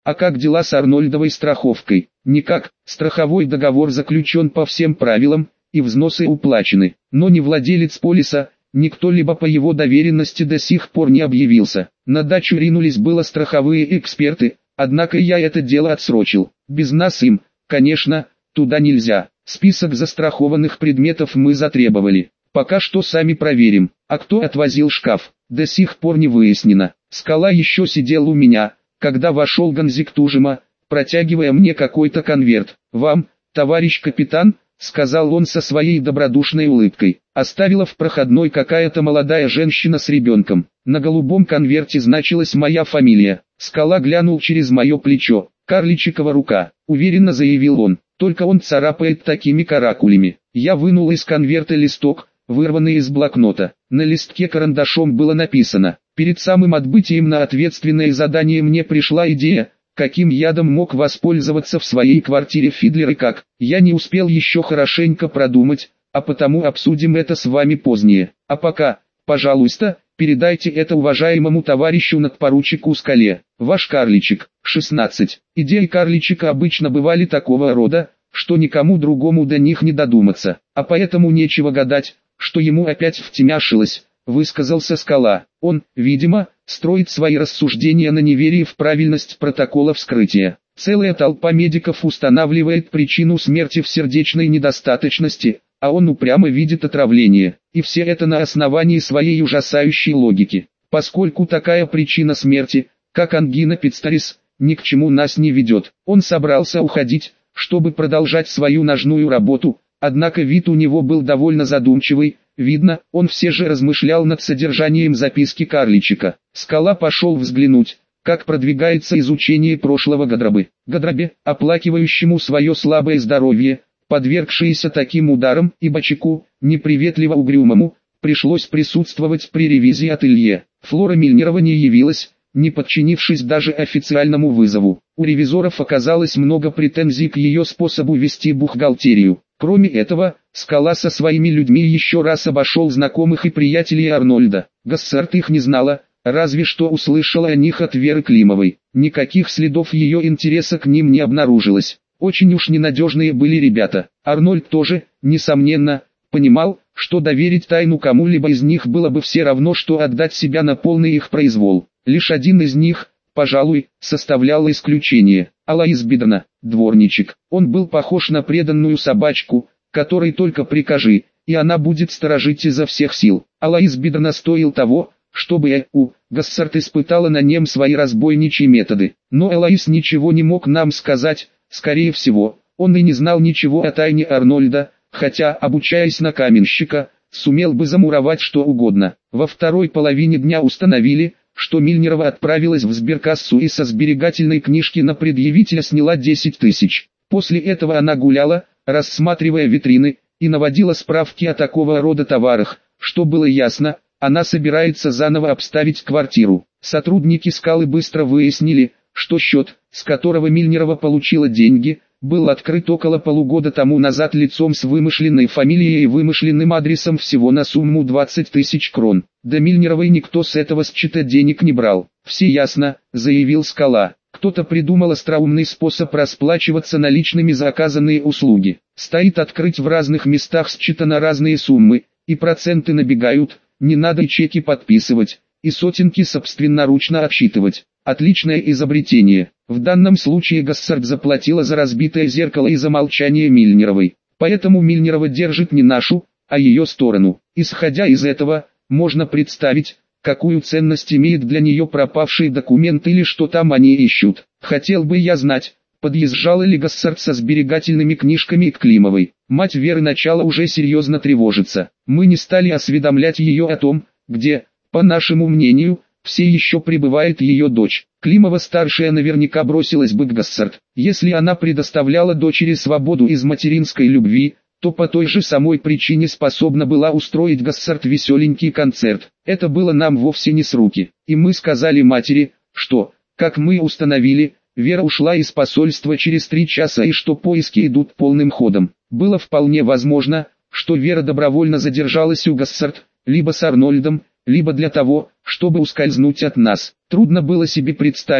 А как дела с Арнольдовой страховкой? Никак, страховой договор заключен по всем правилам, и взносы уплачены, но ни владелец полиса, ни кто-либо по его доверенности до сих пор не объявился. На дачу ринулись было страховые эксперты, однако я это дело отсрочил. Без нас им, конечно, туда нельзя. Список застрахованных предметов мы затребовали. Пока что сами проверим. А кто отвозил шкаф, до сих пор не выяснено. Скала еще сидел у меня, когда вошел Ганзик Тужима, протягивая мне какой-то конверт. «Вам, товарищ капитан», — сказал он со своей добродушной улыбкой. Оставила в проходной какая-то молодая женщина с ребенком. На голубом конверте значилась моя фамилия. Скала глянул через мое плечо. «Карличикова рука», — уверенно заявил он. «Только он царапает такими каракулями». Я вынул из конверта листок, вырванный из блокнота. На листке карандашом было написано: «Перед самым отбытием на ответственное задание мне пришла идея, каким ядом мог воспользоваться в своей квартире Фидлер и как. Я не успел еще хорошенько продумать, а потому обсудим это с вами позднее. А пока, пожалуйста, передайте это уважаемому товарищу надпоручику Скале. Ваш Карличик, 16. Идеи Карличика обычно бывали такого рода, что никому другому до них не додуматься, а поэтому нечего гадать, что ему опять втемяшилось», — высказался Скала. «Он, видимо, строит свои рассуждения на неверии в правильность протокола вскрытия. Целая толпа медиков устанавливает причину смерти в сердечной недостаточности, а он упрямо видит отравление, и все это на основании своей ужасающей логики. Поскольку такая причина смерти, как ангина пиццарис, ни к чему нас не ведет, он собрался уходить, чтобы продолжать свою ножную работу, однако вид у него был довольно задумчивый. Видно, он все же размышлял над содержанием записки Карличика. Скала пошел взглянуть, как продвигается изучение прошлого Гадрабы. Гадрабе, оплакивающему свое слабое здоровье, подвергшееся таким ударам, и Бачаку, неприветливо угрюмому, пришлось присутствовать при ревизии ателье. Флора Мильнерова не явилась, не подчинившись даже официальному вызову. У ревизоров оказалось много претензий к ее способу вести бухгалтерию. Кроме этого, Скала со своими людьми еще раз обошел знакомых и приятелей Арнольда. Гассард их не знала, разве что услышала о них от Веры Климовой. Никаких следов ее интереса к ним не обнаружилось. Очень уж ненадежные были ребята. Арнольд тоже, несомненно, понимал, что доверить тайну кому-либо из них было бы все равно, что отдать себя на полный их произвол. Лишь один из них, пожалуй, составлял исключение. Алаис Бидерна, дворничек. Он был похож на преданную собачку, которой только прикажи, и она будет сторожить изо всех сил. Алаис Бидерна стоил того, чтобы Гассард испытала на нем свои разбойничьи методы. Но Алаис ничего не мог нам сказать, скорее всего, он и не знал ничего о тайне Арнольда, хотя, обучаясь на каменщика, сумел бы замуровать что угодно. Во второй половине дня установили, что Мильнерова отправилась в сберкассу и со сберегательной книжки на предъявителя сняла 10 тысяч. После этого она гуляла, рассматривая витрины, и наводила справки о такого рода товарах, что было ясно, она собирается заново обставить квартиру. Сотрудники Скалы быстро выяснили, что счет, с которого Мильнерова получила деньги, был открыт около полугода тому назад лицом с вымышленной фамилией и вымышленным адресом всего на сумму 20 тысяч крон. До Мильнеровой никто с этого счета денег не брал. «Все ясно», — заявил Скала. «Кто-то придумал остроумный способ расплачиваться наличными за оказанные услуги. Стоит открыть в разных местах счета на разные суммы, и проценты набегают, не надо и чеки подписывать, и сотенки собственноручно отсчитывать. Отличное изобретение. В данном случае Гассард заплатила за разбитое зеркало и за молчание Мильнеровой. Поэтому Мильнерова держит не нашу, а ее сторону. Исходя из этого, можно представить, какую ценность имеет для нее пропавший документ или что там они ищут. Хотел бы я знать, подъезжала ли Гассард со сберегательными книжками к Климовой. Мать Веры начала уже серьезно тревожиться. Мы не стали осведомлять ее о том, где, по нашему мнению, все еще пребывает ее дочь. Климова-старшая наверняка бросилась бы к Гассард. Если она предоставляла дочери свободу из материнской любви, то по той же самой причине способна была устроить Гассард веселенький концерт. Это было нам вовсе не с руки. И мы сказали матери, что, как мы установили, Вера ушла из посольства через 3 часа и что поиски идут полным ходом. Было вполне возможно, что Вера добровольно задержалась у Гассард, либо с Арнольдом, либо для того, чтобы ускользнуть от нас. Трудно было себе представить,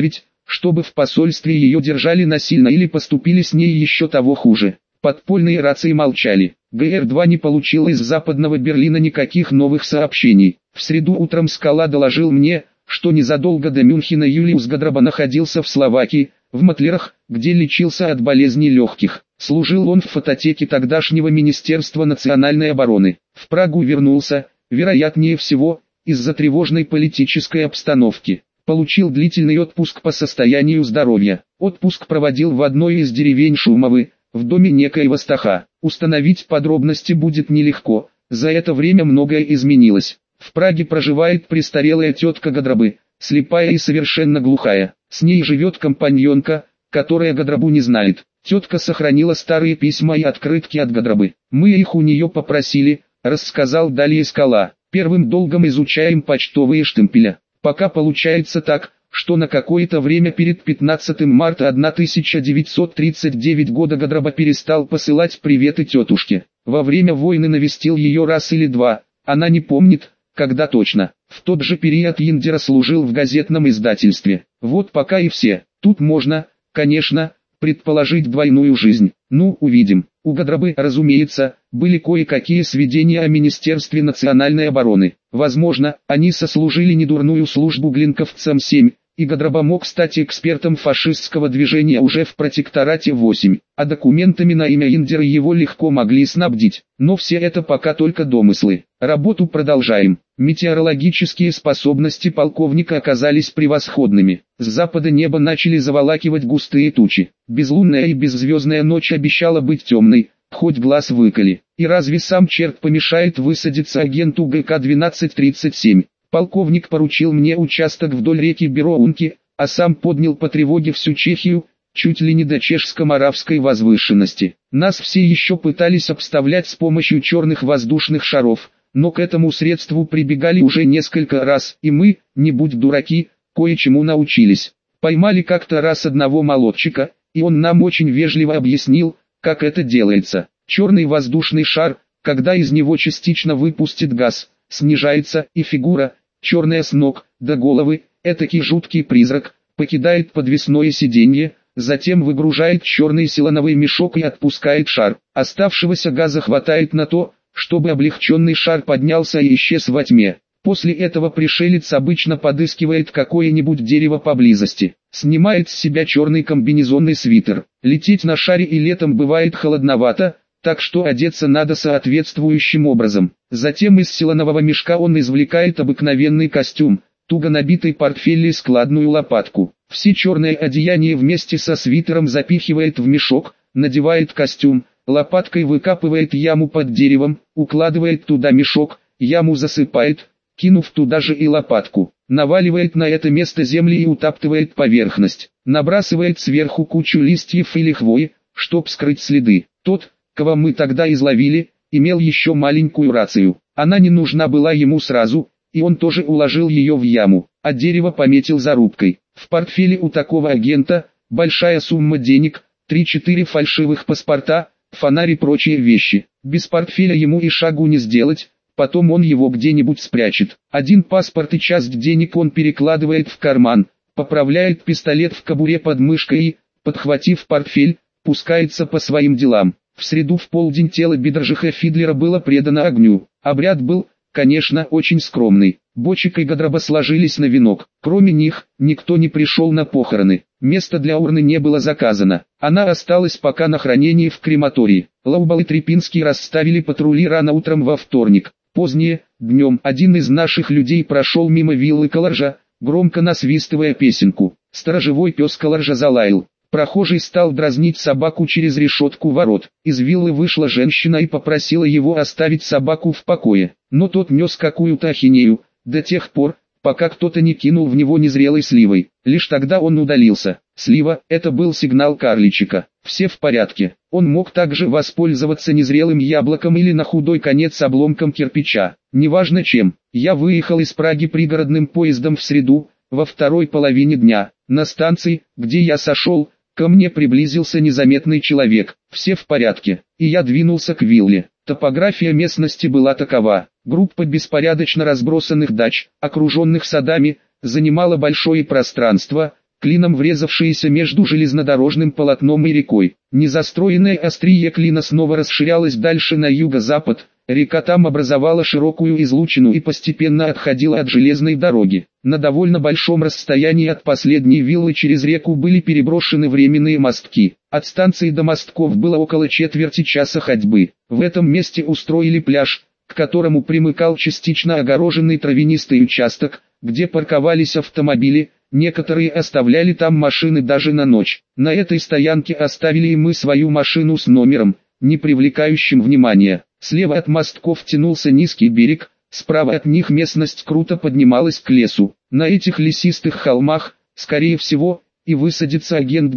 чтобы в посольстве ее держали насильно или поступили с ней еще того хуже. Подпольные рации молчали. ГР-2 не получил из западного Берлина никаких новых сообщений. В среду утром Скала доложил мне, что незадолго до Мюнхена Юлиус Гадраба находился в Словакии, в Матлерах, где лечился от болезней легких. Служил он в фототеке тогдашнего Министерства национальной обороны. В Прагу вернулся, вероятнее всего, из-за тревожной политической обстановки. Получил длительный отпуск по состоянию здоровья. Отпуск проводил в одной из деревень Шумовы, в доме некоего Стаха. Установить подробности будет нелегко, за это время многое изменилось. В Праге проживает престарелая тетка Гадрабы, слепая и совершенно глухая. С ней живет компаньонка, которая Гадрабу не знает. Тетка сохранила старые письма и открытки от Гадрабы. Мы их у нее попросили, рассказал далее Скала. Первым долгом изучаем почтовые штемпеля. Пока получается так, что на какое-то время перед 15 марта 1939 года Гадраба перестал посылать приветы тетушке. Во время войны навестил ее раз или два, она не помнит, когда точно. В тот же период Индира служил в газетном издательстве. Вот пока и все. Тут можно, конечно, предположить двойную жизнь. Ну, увидим. У Гадрабы, разумеется, были кое-какие сведения о Министерстве национальной обороны. Возможно, они сослужили недурную службу глинковцам-7, и Гадраба мог стать экспертом фашистского движения уже в протекторате 8, а документами на имя Индира его легко могли снабдить. Но все это пока только домыслы. Работу продолжаем. Метеорологические способности полковника оказались превосходными. С запада небо начали заволакивать густые тучи. Безлунная и беззвездная ночь обещала быть темной, хоть глаз выколи. И разве сам черт помешает высадиться агенту ГК-1237? Полковник поручил мне участок вдоль реки Бероунки, а сам поднял по тревоге всю Чехию, чуть ли не до чешско-моравской возвышенности. Нас все еще пытались обставлять с помощью черных воздушных шаров, но к этому средству прибегали уже несколько раз, и мы, не будь дураки, кое-чему научились. Поймали как-то раз одного молодчика, и он нам очень вежливо объяснил, как это делается. Черный воздушный шар, когда из него частично выпустит газ, снижается, и фигура, черная с ног до головы, этакий жуткий призрак, покидает подвесное сиденье, затем выгружает черный силановый мешок и отпускает шар. Оставшегося газа хватает на то, чтобы облегченный шар поднялся и исчез во тьме. После этого пришелец обычно подыскивает какое-нибудь дерево поблизости, снимает с себя черный комбинезонный свитер. Лететь на шаре и летом бывает холодновато, так что одеться надо соответствующим образом. Затем из силанового мешка он извлекает обыкновенный костюм, туго набитый портфель и складную лопатку. Все черное одеяние вместе со свитером запихивает в мешок, надевает костюм, лопаткой выкапывает яму под деревом, укладывает туда мешок, яму засыпает, кинув туда же и лопатку, наваливает на это место земли и утаптывает поверхность, набрасывает сверху кучу листьев или хвои, чтоб скрыть следы. Тот, кого мы тогда изловили, имел еще маленькую рацию. Она не нужна была ему сразу, и он тоже уложил ее в яму, а дерево пометил зарубкой. В портфеле у такого агента большая сумма денег, 3-4 фальшивых паспорта, фонарь и прочие вещи. Без портфеля ему и шагу не сделать, потом он его где-нибудь спрячет. Один паспорт и часть денег он перекладывает в карман, поправляет пистолет в кобуре под мышкой и, подхватив портфель, пускается по своим делам. В среду в полдень тело Бедержиха Фидлера было предано огню. Обряд был, конечно, очень скромный. Бочек и Гадраба сложились на венок. Кроме них, никто не пришел на похороны. Место для урны не было заказано. Она осталась пока на хранении в крематории. Лаубал и Трепинский расставили патрули рано утром во вторник. Позднее, днем, один из наших людей прошел мимо виллы Каларжа, громко насвистывая песенку. Сторожевой пес Каларжа залаял. Прохожий стал дразнить собаку через решетку ворот. Из виллы вышла женщина и попросила его оставить собаку в покое. Но тот нес какую-то ахинею, до тех пор, пока кто-то не кинул в него незрелой сливой. Лишь тогда он удалился. Слива – это был сигнал карличика. Все в порядке. Он мог также воспользоваться незрелым яблоком или на худой конец обломком кирпича. Неважно чем. Я выехал из Праги пригородным поездом в среду, во второй половине дня. На станции, где я сошел, ко мне приблизился незаметный человек. Все в порядке. И я двинулся к вилле. Топография местности была такова. Группа беспорядочно разбросанных дач, окруженных садами, занимала большое пространство, клином врезавшиеся между железнодорожным полотном и рекой. Незастроенное острие клина снова расширялось дальше на юго-запад, река там образовала широкую излучину и постепенно отходила от железной дороги. На довольно большом расстоянии от последней виллы через реку были переброшены временные мостки. От станции до мостков было около четверти часа ходьбы. В этом месте устроили пляж, к которому примыкал частично огороженный травянистый участок, где парковались автомобили. Некоторые оставляли там машины даже на ночь. На этой стоянке оставили и мы свою машину с номером, не привлекающим внимания. Слева от мостков тянулся низкий берег, справа от них местность круто поднималась к лесу. На этих лесистых холмах, скорее всего, и высадится агент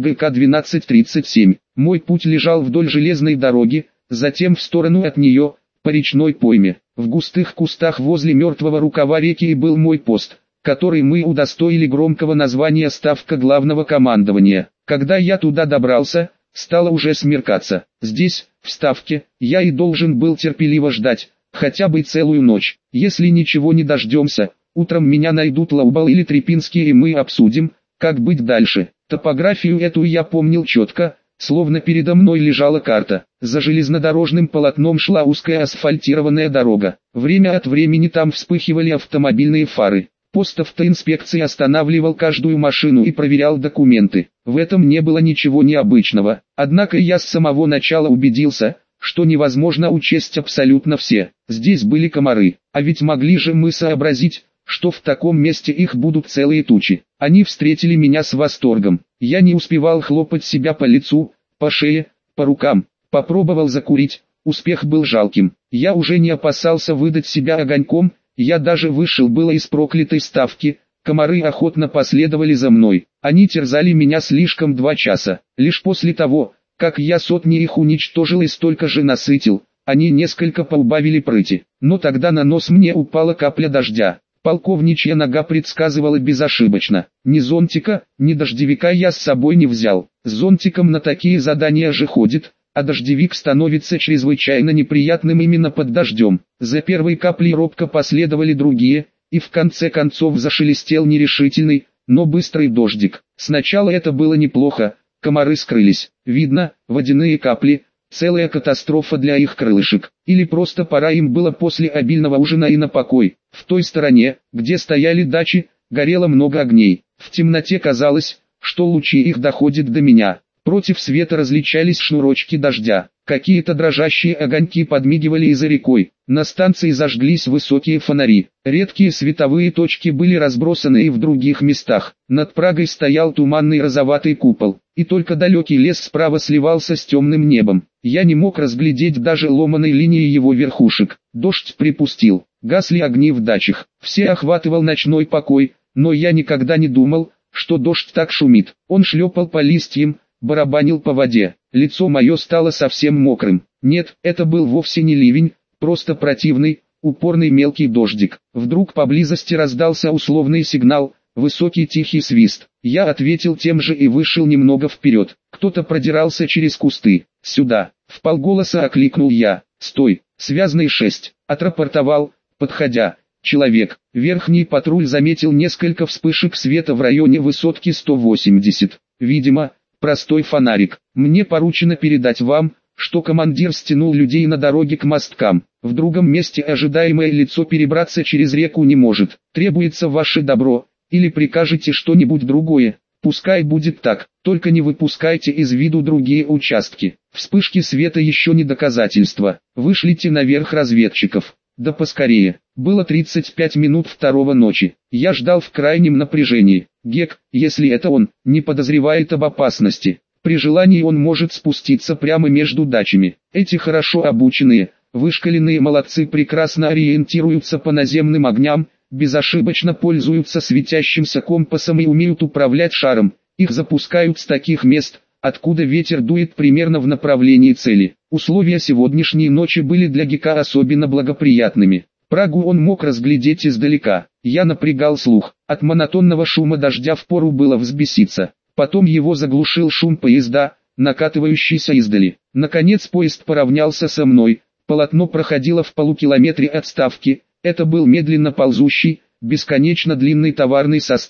ГК-1237. Мой путь лежал вдоль железной дороги, затем в сторону от нее, по речной пойме. В густых кустах возле мертвого рукава реки и был мой пост, который мы удостоили громкого названия «Ставка главного командования». Когда я туда добрался, стало уже смеркаться. Здесь, в Ставке, я и должен был терпеливо ждать, хотя бы целую ночь. Если ничего не дождемся, утром меня найдут Лаубал или Трепинский и мы обсудим, как быть дальше. Топографию эту я помнил четко, словно передо мной лежала карта. За железнодорожным полотном шла узкая асфальтированная дорога. Время от времени там вспыхивали автомобильные фары. Пост автоинспекции останавливал каждую машину и проверял документы. В этом не было ничего необычного. Однако я с самого начала убедился, что невозможно учесть абсолютно все. Здесь были комары, а ведь могли же мы сообразить, что в таком месте их будут целые тучи. Они встретили меня с восторгом. Я не успевал хлопать себя по лицу, по шее, по рукам. Попробовал закурить, успех был жалким. Я уже не опасался выдать себя огоньком. Я даже вышел было из проклятой Ставки, комары охотно последовали за мной. Они терзали меня слишком 2 часа. Лишь после того, как я сотни их уничтожил и столько же насытил, они несколько поубавили прыти. Но тогда на нос мне упала капля дождя. Полковничья нога предсказывала безошибочно. Ни зонтика, ни дождевика я с собой не взял. С зонтиком на такие задания же ходит, а дождевик становится чрезвычайно неприятным именно под дождем. За первой каплей робко последовали другие, и в конце концов зашелестел нерешительный, но быстрый дождик. Сначала это было неплохо, комары скрылись. Видно, водяные капли, целая катастрофа для их крылышек. Или просто пора им было после обильного ужина и на покой. В той стороне, где стояли дачи, горело много огней. В темноте казалось, что лучи их доходят до меня. Против света различались шнурочки дождя. Какие-то дрожащие огоньки подмигивали и за рекой. На станции зажглись высокие фонари. Редкие световые точки были разбросаны и в других местах. Над Прагой стоял туманный розоватый купол, и только далекий лес справа сливался с темным небом. Я не мог разглядеть даже ломаной линии его верхушек. Дождь припустил. Гасли огни в дачах. Все охватывал ночной покой, но я никогда не думал, что дождь так шумит. Он шлепал по листьям, барабанил по воде. Лицо мое стало совсем мокрым. Нет, это был вовсе не ливень, просто противный, упорный мелкий дождик. Вдруг поблизости раздался условный сигнал, высокий тихий свист. Я ответил тем же и вышел немного вперед. Кто-то продирался через кусты. «Сюда!» — вполголоса окликнул я. «Стой! Связный 6!» — отрапортовал, подходя. Человек. Верхний патруль заметил несколько вспышек света в районе высотки 180. Видимо, простой фонарик. Мне поручено передать вам, что командир стянул людей на дороге к мосткам. В другом месте ожидаемое лицо перебраться через реку не может. Требуется ваше добро, или прикажете что-нибудь другое. Пускай будет так, только не выпускайте из виду другие участки. Вспышки света еще не доказательство. Вышлите наверх разведчиков. Да поскорее. Было 35 минут 2 ночи. Я ждал в крайнем напряжении. Гек, если это он, не подозревает об опасности. При желании он может спуститься прямо между дачами. Эти хорошо обученные, вышкаленные молодцы прекрасно ориентируются по наземным огням, безошибочно пользуются светящимся компасом и умеют управлять шаром. Их запускают с таких мест, откуда ветер дует примерно в направлении цели. Условия сегодняшней ночи были для Гека особенно благоприятными. Прагу он мог разглядеть издалека. Я напрягал слух. От монотонного шума дождя впору было взбеситься. Потом его заглушил шум поезда, накатывающийся издали. Наконец поезд поравнялся со мной. Полотно проходило в полукилометре от Ставки. Это был медленно ползущий, бесконечно длинный товарный состав.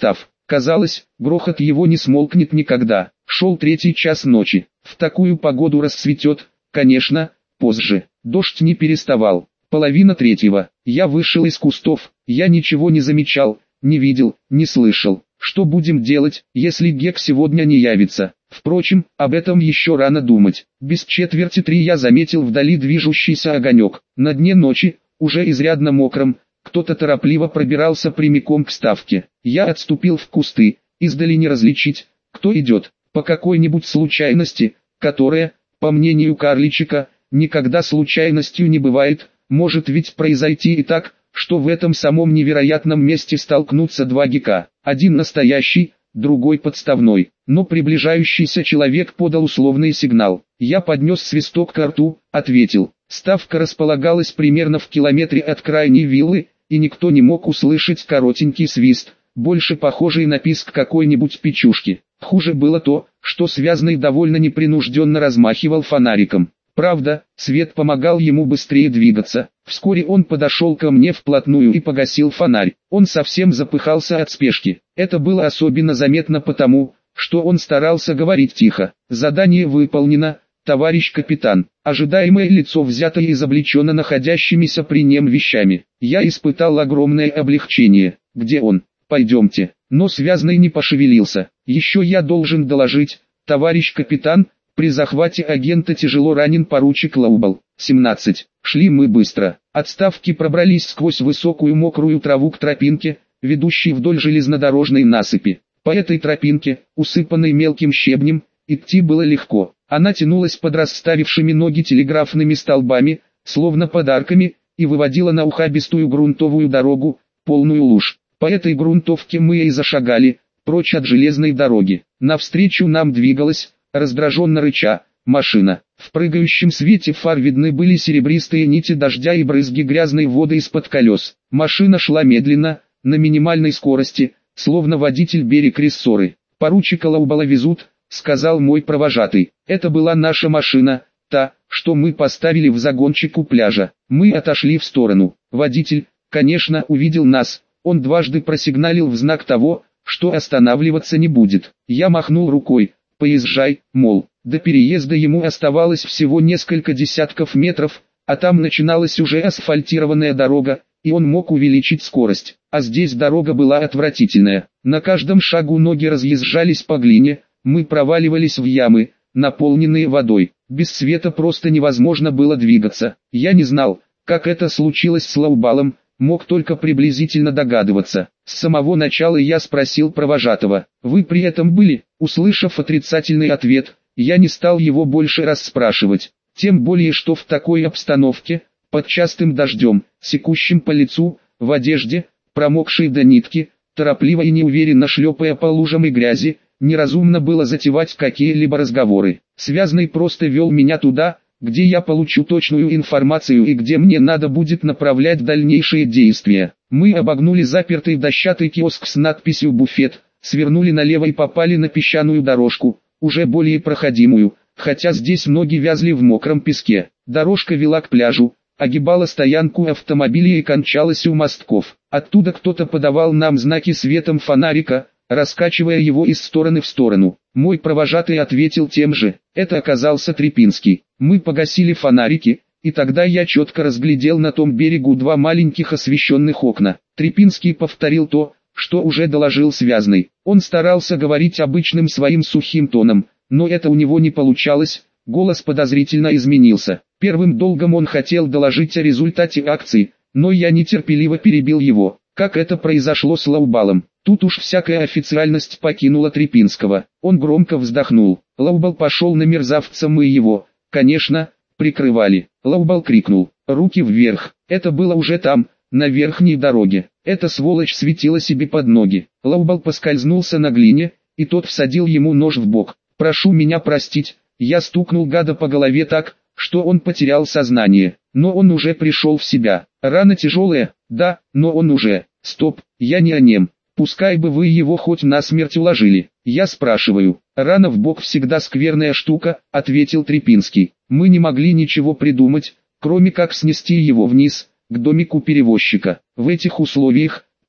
Казалось, грохот его не смолкнет никогда. Шел 3 час ночи. В такую погоду расцветет, конечно, позже. Дождь не переставал. 2:30. Я вышел из кустов. Я ничего не замечал, не видел, не слышал. Что будем делать, если Гек сегодня не явится? Впрочем, об этом еще рано думать. Без 2:45 я заметил вдали движущийся огонек. На дне ночи, уже изрядно мокрым, кто-то торопливо пробирался прямиком к ставке. Я отступил в кусты, издали не различить, кто идет. По какой-нибудь случайности, которая, по мнению карличика, никогда случайностью не бывает, может ведь произойти и так, что в этом самом невероятном месте столкнутся два Гека. Один настоящий, другой подставной. Но приближающийся человек подал условный сигнал. Я поднес свисток к рту, ответил. Ставка располагалась примерно в километре от крайней виллы, и никто не мог услышать коротенький свист, больше похожий на писк какой-нибудь печушки. Хуже было то, что связанный довольно непринужденно размахивал фонариком. Правда, свет помогал ему быстрее двигаться. Вскоре он подошел ко мне вплотную и погасил фонарь. Он совсем запыхался от спешки. Это было особенно заметно потому, что он старался говорить тихо. «Задание выполнено, товарищ капитан». Ожидаемое лицо взято и изобличено находящимися при нем вещами. Я испытал огромное облегчение. «Где он? Пойдемте». Но связанный не пошевелился. «Еще я должен доложить, товарищ капитан». При захвате агента тяжело ранен поручик Лаубал. 17. Шли мы быстро. От ставки пробрались сквозь высокую мокрую траву к тропинке, ведущей вдоль железнодорожной насыпи. По этой тропинке, усыпанной мелким щебнем, идти было легко. Она тянулась под расставившими ноги телеграфными столбами, словно подарками, и выводила на ухабистую грунтовую дорогу, полную луж. По этой грунтовке мы и зашагали, прочь от железной дороги. Навстречу нам двигалась, раздраженно рыча, машина. В прыгающем свете фар видны были серебристые нити дождя и брызги грязной воды из-под колес. Машина шла медленно, на минимальной скорости, словно водитель берег рессоры. «Поручика Лаубала везут», — сказал мой провожатый. Это была наша машина, та, что мы поставили в загончик у пляжа. Мы отошли в сторону. Водитель, конечно, увидел нас. Он дважды просигналил в знак того, что останавливаться не будет. Я махнул рукой. «Поезжай», мол, до переезда ему оставалось всего несколько десятков метров, а там начиналась уже асфальтированная дорога, и он мог увеличить скорость. А здесь дорога была отвратительная. На каждом шагу ноги разъезжались по глине, мы проваливались в ямы, наполненные водой. Без света просто невозможно было двигаться. Я не знал, как это случилось с Лаубалом, мог только приблизительно догадываться. С самого начала я спросил провожатого: «Вы при этом были?» Услышав отрицательный ответ, я не стал его больше расспрашивать. Тем более, что в такой обстановке, под частым дождем, секущим по лицу, в одежде, промокшей до нитки, торопливо и неуверенно шлепая по лужам и грязи, неразумно было затевать какие-либо разговоры. Связанный просто вел меня туда, где я получу точную информацию и где мне надо будет направлять дальнейшие действия. Мы обогнули запертый дощатый киоск с надписью «Буфет», свернули налево и попали на песчаную дорожку, уже более проходимую, хотя здесь ноги вязли в мокром песке. Дорожка вела к пляжу, огибала стоянку автомобилей и кончалась у мостков. Оттуда кто-то подавал нам знаки светом фонарика, раскачивая его из стороны в сторону. Мой провожатый ответил тем же. Это оказался Трепинский. Мы погасили фонарики, и тогда я четко разглядел на том берегу два маленьких освещенных окна. Трепинский повторил то, что уже доложил связанный. Он старался говорить обычным своим сухим тоном, но это у него не получалось, голос подозрительно изменился. Первым долгом он хотел доложить о результате акции, но я нетерпеливо перебил его. Как это произошло с Лаубалом? Тут уж всякая официальность покинула Трепинского. Он громко вздохнул. Лаубал пошел на мерзавца, мы его, конечно, прикрывали. Лаубал крикнул: «Руки вверх!» Это было уже там, на верхней дороге. Эта сволочь светила себе под ноги. Лаубал поскользнулся на глине, и тот всадил ему нож в бок. «Прошу меня простить», я стукнул гада по голове так, что он потерял сознание. Но он уже пришел в себя. Рана тяжелая, да, но он уже... Стоп, я не о нем. Пускай бы вы его хоть насмерть уложили. Я спрашиваю. Рана в бок всегда скверная штука, ответил Трепинский. Мы не могли ничего придумать, кроме как снести его вниз, к домику перевозчика. В этих условиях,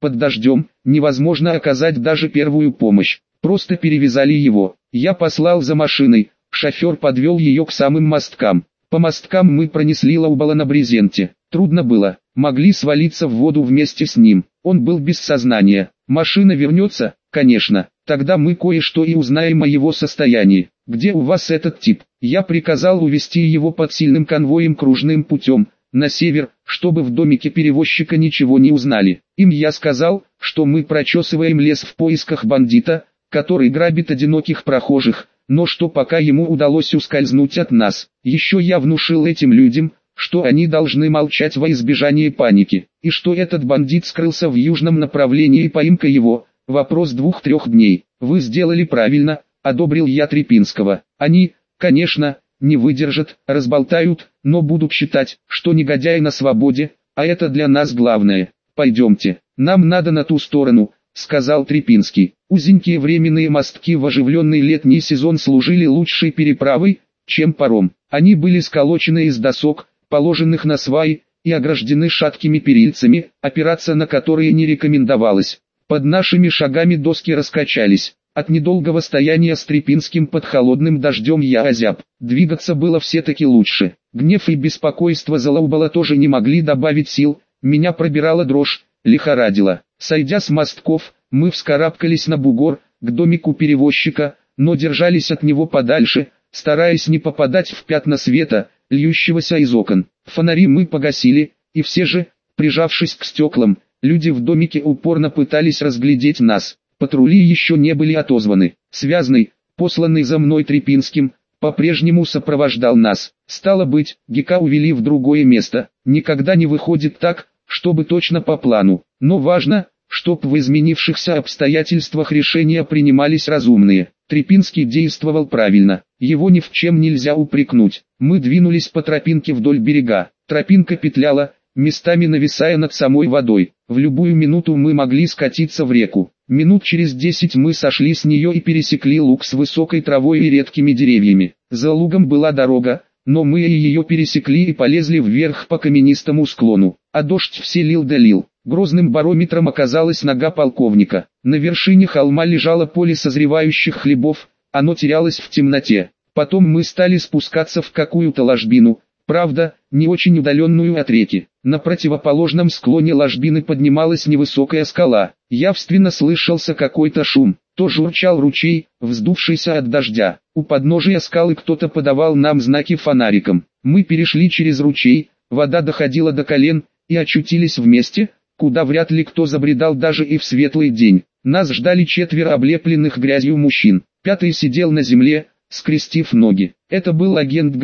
Под дождем невозможно оказать даже первую помощь. Просто перевязали его. Я послал за машиной, шофер подвел ее к самым мосткам. По мосткам мы пронесли Лаубала на брезенте. Трудно было, могли свалиться в воду вместе с ним. Он был без сознания. Машина вернется, конечно, тогда мы кое-что и узнаем о его состоянии. Где у вас этот тип? Я приказал увезти его под сильным конвоем кружным путем, на север, чтобы в домике перевозчика ничего не узнали. Им я сказал, что мы прочесываем лес в поисках бандита, который грабит одиноких прохожих, но что пока ему удалось ускользнуть от нас. Еще я внушил этим людям, что они должны молчать во избежание паники, и что этот бандит скрылся в южном направлении, и поимка его – вопрос 2-3 дней. Вы сделали правильно, одобрил я Трепинского. Они, конечно, не выдержат, разболтают, но будут считать, что негодяй на свободе, а это для нас главное. Пойдемте, нам надо на ту сторону, сказал Трепинский. Узенькие временные мостки в оживленный летний сезон служили лучшей переправой, чем паром. Они были сколочены из досок, положенных на сваи, и ограждены шаткими перильцами, опираться на которые не рекомендовалось. Под нашими шагами доски раскачались. От недолгого стояния с Трепинским под холодным дождем я озяб. Двигаться было все-таки лучше. Гнев и беспокойство за Лаубала тоже не могли добавить сил, меня пробирала дрожь, лихорадила. Сойдя с мостков, мы вскарабкались на бугор, к домику перевозчика, но держались от него подальше, стараясь не попадать в пятна света, льющегося из окон. Фонари мы погасили, и все же, прижавшись к стеклам, люди в домике упорно пытались разглядеть нас. Патрули еще не были отозваны. Связный, посланный за мной Трепинским, по-прежнему сопровождал нас. Стало быть, Гека увели в другое место. Никогда не выходит так, чтобы точно по плану. Но важно, чтоб в изменившихся обстоятельствах решения принимались разумные. Трепинский действовал правильно. Его ни в чем нельзя упрекнуть. Мы двинулись по тропинке вдоль берега. Тропинка петляла, местами нависая над самой водой. В любую минуту мы могли скатиться в реку. Минут через 10 мы сошли с нее и пересекли луг с высокой травой и редкими деревьями. За лугом была дорога, но мы и ее пересекли и полезли вверх по каменистому склону. А дождь все лил да лил. Грозным барометром оказалась нога полковника. На вершине холма лежало поле созревающих хлебов, оно терялось в темноте. Потом мы стали спускаться в какую-то ложбину, правда, не очень удаленную от реки. На противоположном склоне ложбины поднималась невысокая скала. Явственно слышался какой-то шум. То журчал ручей, вздувшийся от дождя. У подножия скалы кто-то подавал нам знаки фонариком. Мы перешли через ручей, вода доходила до колен, и очутились в месте, куда вряд ли кто забредал даже и в светлый день. Нас ждали 4 облепленных грязью мужчин. 5-й сидел на земле, скрестив ноги. Это был агент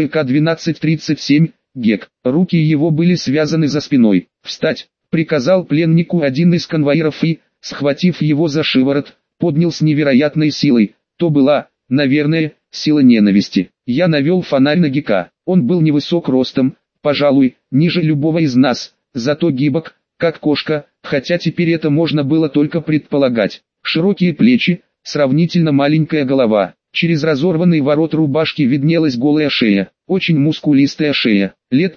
ГК-1237, Гек. Руки его были связаны за спиной. «Встать!» — приказал пленнику один из конвоиров и, схватив его за шиворот, поднял с невероятной силой. То была, наверное, сила ненависти. Я навел фонарь на Гека. Он был невысок ростом, пожалуй, ниже любого из нас, зато гибок, как кошка, хотя теперь это можно было только предполагать. Широкие плечи, сравнительно маленькая голова. Через разорванный ворот рубашки виднелась голая шея, очень мускулистая шея, лет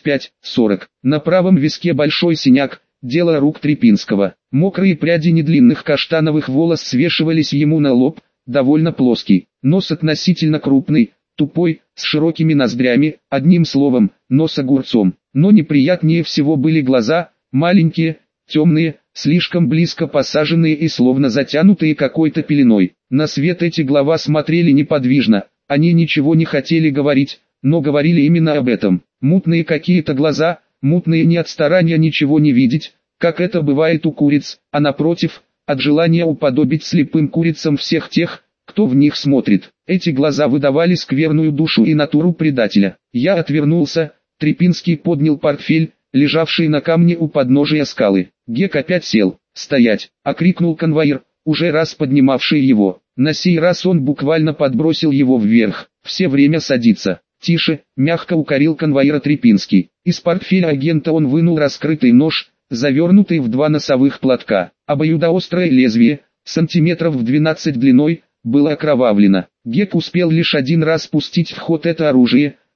35-40. На правом виске большой синяк, дело рук Трепинского. Мокрые пряди недлинных каштановых волос свешивались ему на лоб, довольно плоский. Нос относительно крупный, тупой, с широкими ноздрями, одним словом, нос огурцом. Но неприятнее всего были глаза, маленькие, темные, слишком близко посаженные и словно затянутые какой-то пеленой. На свет эти глаза смотрели неподвижно, они ничего не хотели говорить, но говорили именно об этом. Мутные какие-то глаза, мутные не от старания ничего не видеть, как это бывает у куриц, а напротив, от желания уподобить слепым курицам всех тех, кто в них смотрит. Эти глаза выдавали скверную душу и натуру предателя. Я отвернулся, Трепинский поднял портфель, лежавший на камне у подножия скалы. Гек опять сел. «Стоять!» — окрикнул конвоир, уже раз поднимавший его. На сей раз он буквально подбросил его вверх. «Все время садиться!» «Тише!» — мягко укорил конвоира Трепинский. Из портфеля агента он вынул раскрытый нож, завернутый в 2 носовых платка. Обоюдоострое лезвие, сантиметров в 12 длиной, было окровавлено. Гек успел лишь один раз пустить в ход это оружие,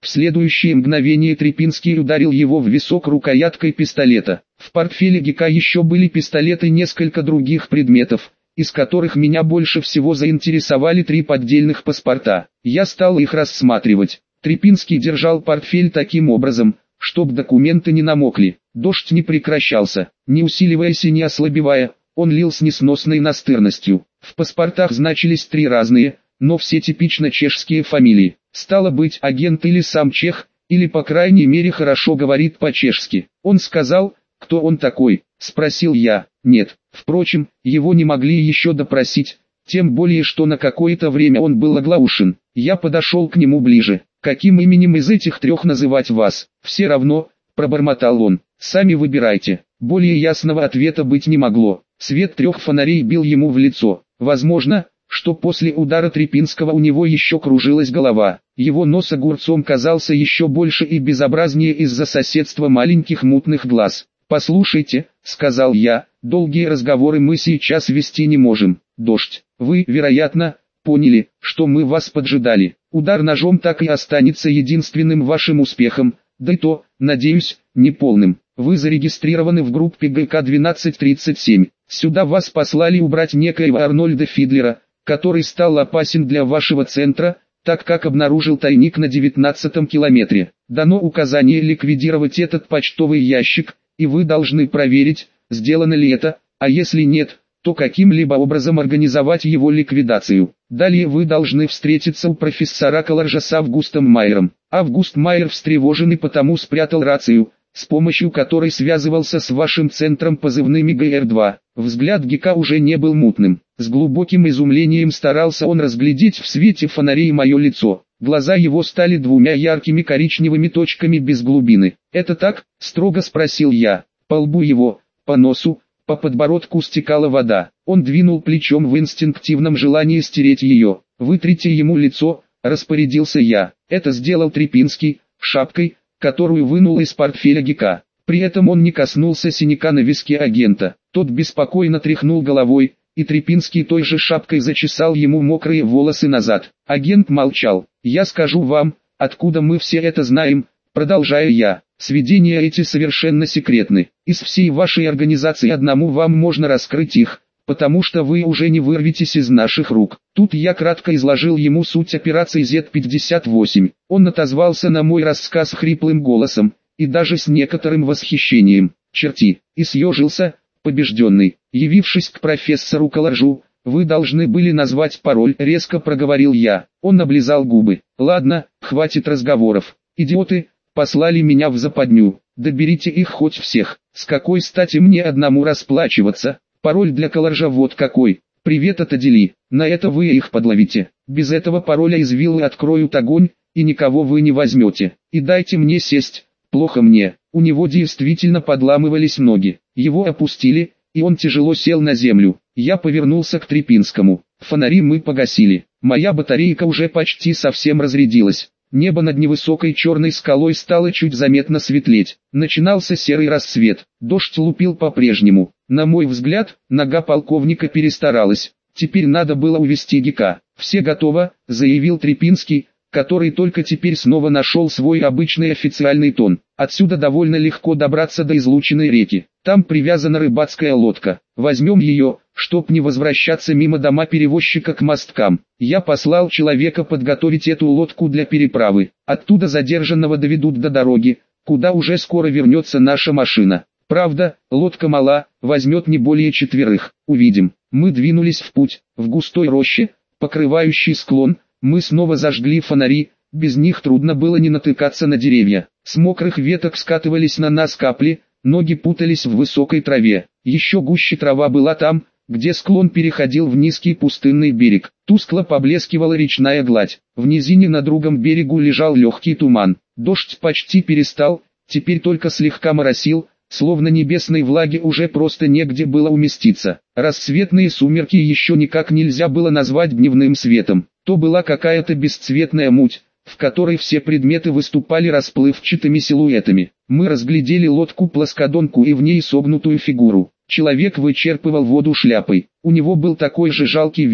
В следующее мгновение Трепинский ударил его в висок рукояткой пистолета. В портфеле Гека еще были пистолеты и несколько других предметов, из которых меня больше всего заинтересовали 3 поддельных паспорта. Я стал их рассматривать. Трепинский держал портфель таким образом, чтобы документы не намокли. Дождь не прекращался, не усиливаясь и не ослабевая, он лил с несносной настырностью. В паспортах значились 3 разные, но все типично чешские фамилии. Стало быть, агент или сам чех, или по крайней мере хорошо говорит по-чешски. Он сказал, кто он такой, спросил я. Нет, впрочем, его не могли еще допросить, тем более что на какое-то время он был оглаушен. Я подошел к нему ближе. Каким именем из этих 3 называть вас? Все равно, пробормотал он. Сами выбирайте. Более ясного ответа быть не могло. Свет 3 фонарей бил ему в лицо. Возможно, что после удара Трепинского у него еще кружилась голова. Его нос огурцом казался еще больше и безобразнее из-за соседства маленьких мутных глаз. «Послушайте», — сказал я, — «долгие разговоры мы сейчас вести не можем. Дождь, вы, вероятно, поняли, что мы вас поджидали. Удар ножом так и останется единственным вашим успехом, да и то, надеюсь, неполным. Вы зарегистрированы в группе ГК-1237. Сюда вас послали убрать некоего Арнольда Фидлера, который стал опасен для вашего центра, так как обнаружил тайник на 19-м километре. Дано указание ликвидировать этот почтовый ящик, и вы должны проверить, сделано ли это, а если нет, то каким-либо образом организовать его ликвидацию. Далее вы должны встретиться у профессора Колларжа с Августом Майером. Август Майер встревожен и потому спрятал рацию, с помощью которой связывался с вашим центром позывными ГР-2. Взгляд Гека уже не был мутным. С глубоким изумлением старался он разглядеть в свете фонарей мое лицо. Глаза его стали 2 яркими коричневыми точками без глубины. «Это так?» — строго спросил я. По лбу его, по носу, по подбородку стекала вода. Он двинул плечом в инстинктивном желании стереть ее. «Вытрите ему лицо», — распорядился я. Это сделал Трепинский, шапкой, которую вынул из портфеля Гека. При этом он не коснулся синяка на виске агента. Тот беспокойно тряхнул головой, и Трепинский той же шапкой зачесал ему мокрые волосы назад. Агент молчал. «Я скажу вам, откуда мы все это знаем», — продолжаю я. «Сведения эти совершенно секретны. Из всей вашей организации одному вам можно раскрыть их, потому что вы уже не вырветесь из наших рук». Тут я кратко изложил ему суть операции Z-58. Он отозвался на мой рассказ хриплым голосом, и даже с некоторым восхищением. «Черти!» и съежился, побежденный. Явившись к профессору Колларжу, «Вы должны были назвать пароль», — резко проговорил я. Он облизал губы. «Ладно, хватит разговоров. Идиоты, послали меня в западню. Да берите их хоть всех. С какой стати мне одному расплачиваться? Пароль для Колларжа вот какой. Привет от Адели. На это вы их подловите. Без этого пароля из виллы откроют огонь, и никого вы не возьмете. И дайте мне сесть. Плохо мне». У него действительно подламывались ноги. Его опустили, и он тяжело сел на землю. Я повернулся к Трепинскому. Фонари мы погасили. Моя батарейка уже почти совсем разрядилась. Небо над невысокой черной скалой стало чуть заметно светлеть. Начинался серый рассвет. Дождь лупил по-прежнему. На мой взгляд, нога полковника перестаралась. Теперь надо было увести Гека. «Все готово», — заявил Трепинский, который только теперь снова нашел свой обычный официальный тон. «Отсюда довольно легко добраться до излученной реки. Там привязана рыбацкая лодка. Возьмем ее, чтоб не возвращаться мимо дома перевозчика к мосткам. Я послал человека подготовить эту лодку для переправы. Оттуда задержанного доведут до дороги, куда уже скоро вернется наша машина. Правда, лодка мала, возьмет не более 4. Увидим». Мы двинулись в путь. В густой роще, покрывающей склон, мы снова зажгли фонари. Без них трудно было не натыкаться на деревья. С мокрых веток скатывались на нас капли, ноги путались в высокой траве. Еще гуще трава была там, где склон переходил в низкий пустынный берег. Тускло поблескивала речная гладь. В низине на другом берегу лежал легкий туман. Дождь почти перестал, теперь только слегка моросил, словно небесной влаги уже просто негде было уместиться. Рассветные сумерки еще никак нельзя было назвать дневным светом. То была какая-то бесцветная муть, в которой все предметы выступали расплывчатыми силуэтами. Мы разглядели лодку-плоскодонку и в ней согнутую фигуру. Человек вычерпывал воду шляпой. У него был такой же жалкий вид,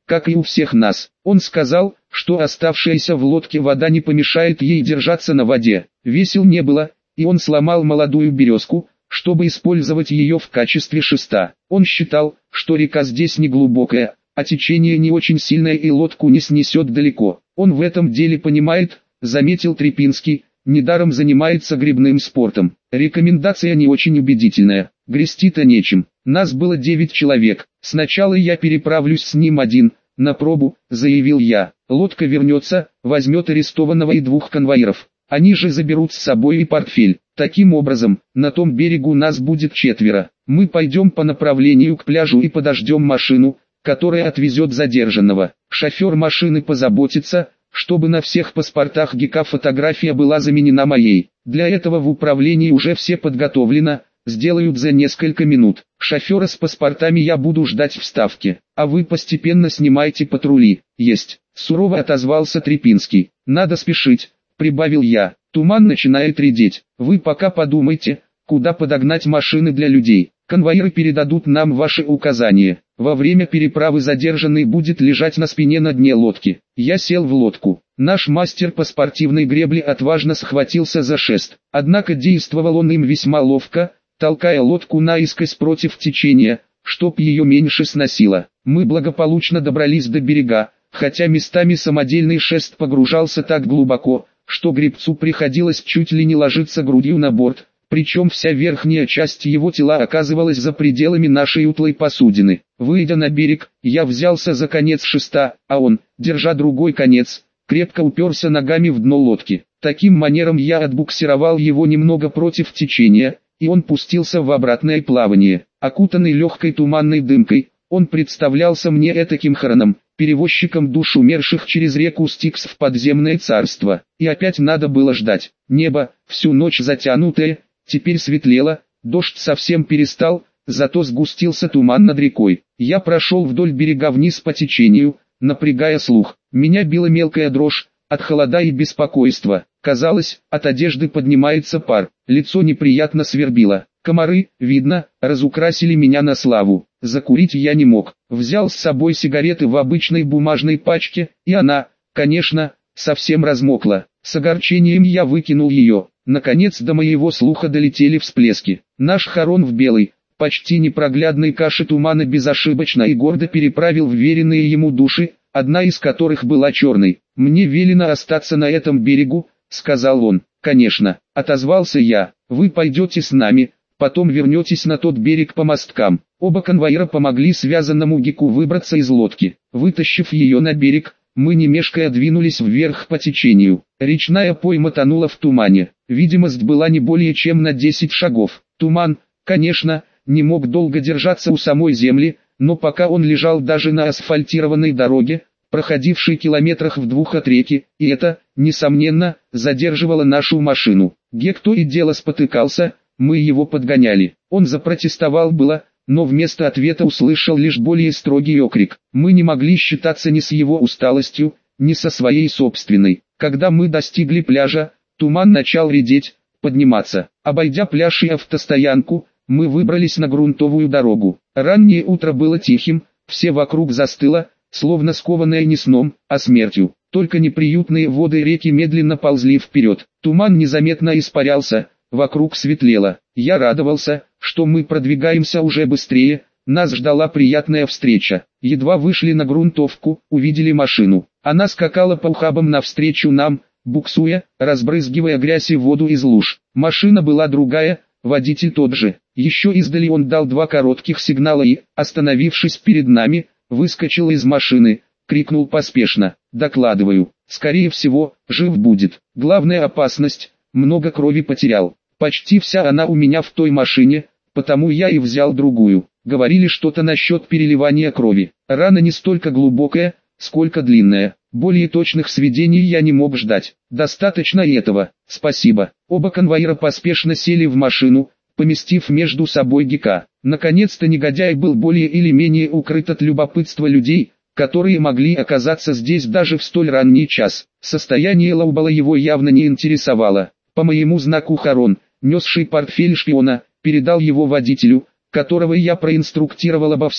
как и у всех нас. Он сказал, что оставшаяся в лодке вода не помешает ей держаться на воде. Весел не было, и он сломал молодую березку, чтобы использовать ее в качестве шеста. Он считал, что река здесь не глубокая, а течение не очень сильное и лодку не снесет далеко. Он в этом деле понимает, заметил Трепинский, недаром занимается гребным спортом. Рекомендация не очень убедительная, грести-то нечем. Нас было 9 человек, сначала я переправлюсь с ним один, на пробу, заявил я. Лодка вернется, возьмет арестованного и 2 конвоиров. Они же заберут с собой и портфель. Таким образом, на том берегу нас будет 4. Мы пойдем по направлению к пляжу и подождем машину, которая отвезет задержанного. Шофер машины позаботится, чтобы на всех паспортах ГК фотография была заменена моей. Для этого в управлении уже все подготовлено, сделают за несколько минут. Шофера с паспортами я буду ждать в ставке, а вы постепенно снимайте патрули. Есть, сурово отозвался Трепинский. Надо спешить, прибавил я. Туман начинает редеть. Вы пока подумайте, куда подогнать машины для людей. Конвоиры передадут нам ваши указания. Во время переправы задержанный будет лежать на спине на дне лодки. Я сел в лодку. Наш мастер по спортивной гребле отважно схватился за шест. Однако действовал он им весьма ловко, толкая лодку наискось против течения, чтоб ее меньше сносило. Мы благополучно добрались до берега, хотя местами самодельный шест погружался так глубоко, что гребцу приходилось чуть ли не ложиться грудью на борт, причем вся верхняя часть его тела оказывалась за пределами нашей утлой посудины. Выйдя на берег, я взялся за конец шеста, а он, держа другой конец, крепко уперся ногами в дно лодки. Таким манером я отбуксировал его немного против течения, и он пустился в обратное плавание. Окутанный легкой туманной дымкой, он представлялся мне этаким хроном, перевозчиком душ умерших через реку Стикс в подземное царство. И опять надо было ждать. Небо, всю ночь затянутое, теперь светлело, дождь совсем перестал, зато сгустился туман над рекой. Я прошел вдоль берега вниз по течению, напрягая слух. Меня била мелкая дрожь, от холода и беспокойства. Казалось, от одежды поднимается пар, лицо неприятно свербило. Комары, видно, разукрасили меня на славу. Закурить я не мог. Взял с собой сигареты в обычной бумажной пачке, и она, конечно, совсем размокла. С огорчением я выкинул ее. Наконец до моего слуха долетели всплески. Наш хорон в белой, почти непроглядной каше тумана безошибочно и гордо переправил вверенные ему души, одна из которых была черной. «Мне велено остаться на этом берегу», — сказал он. «Конечно», — отозвался я. «Вы пойдете с нами, потом вернетесь на тот берег по мосткам». Оба конвоира помогли связанному гику выбраться из лодки. Вытащив ее на берег, мы не мешкая двинулись вверх по течению. Речная пойма тонула в тумане. Видимость была не более чем на 10 шагов. Туман, конечно, не мог долго держаться у самой земли, но пока он лежал даже на асфальтированной дороге, проходившей километрах в 2 от реки, и это, несомненно, задерживало нашу машину. Гек то и дело спотыкался, мы его подгоняли. Он запротестовал было, но вместо ответа услышал лишь более строгий окрик. Мы не могли считаться ни с его усталостью, ни со своей собственной. Когда мы достигли пляжа, туман начал редеть, подниматься. Обойдя пляж и автостоянку, мы выбрались на грунтовую дорогу. Раннее утро было тихим, все вокруг застыло, словно скованное не сном, а смертью. Только неприютные воды реки медленно ползли вперед. Туман незаметно испарялся, вокруг светлело. Я радовался, что мы продвигаемся уже быстрее, нас ждала приятная встреча. Едва вышли на грунтовку, увидели машину. Она скакала по ухабам навстречу нам, буксуя, разбрызгивая грязь и воду из луж. Машина была другая, водитель тот же. Еще издали он дал 2 коротких сигнала и, остановившись перед нами, выскочил из машины, крикнул поспешно: «Докладываю, скорее всего, жив будет. Главная опасность, много крови потерял. Почти вся она у меня в той машине, потому я и взял другую». Говорили что-то насчет переливания крови. Рана не столько глубокая, сколько длинная. Более точных сведений я не мог ждать. Достаточно и этого. Спасибо. Оба конвоира поспешно сели в машину, поместив между собой Гека. Наконец-то негодяй был более или менее укрыт от любопытства людей, которые могли оказаться здесь даже в столь ранний час. Состояние Лаубала его явно не интересовало. По моему знаку Харон, несший портфель шпиона, передал его водителю, которого я проинструктировал обо всем,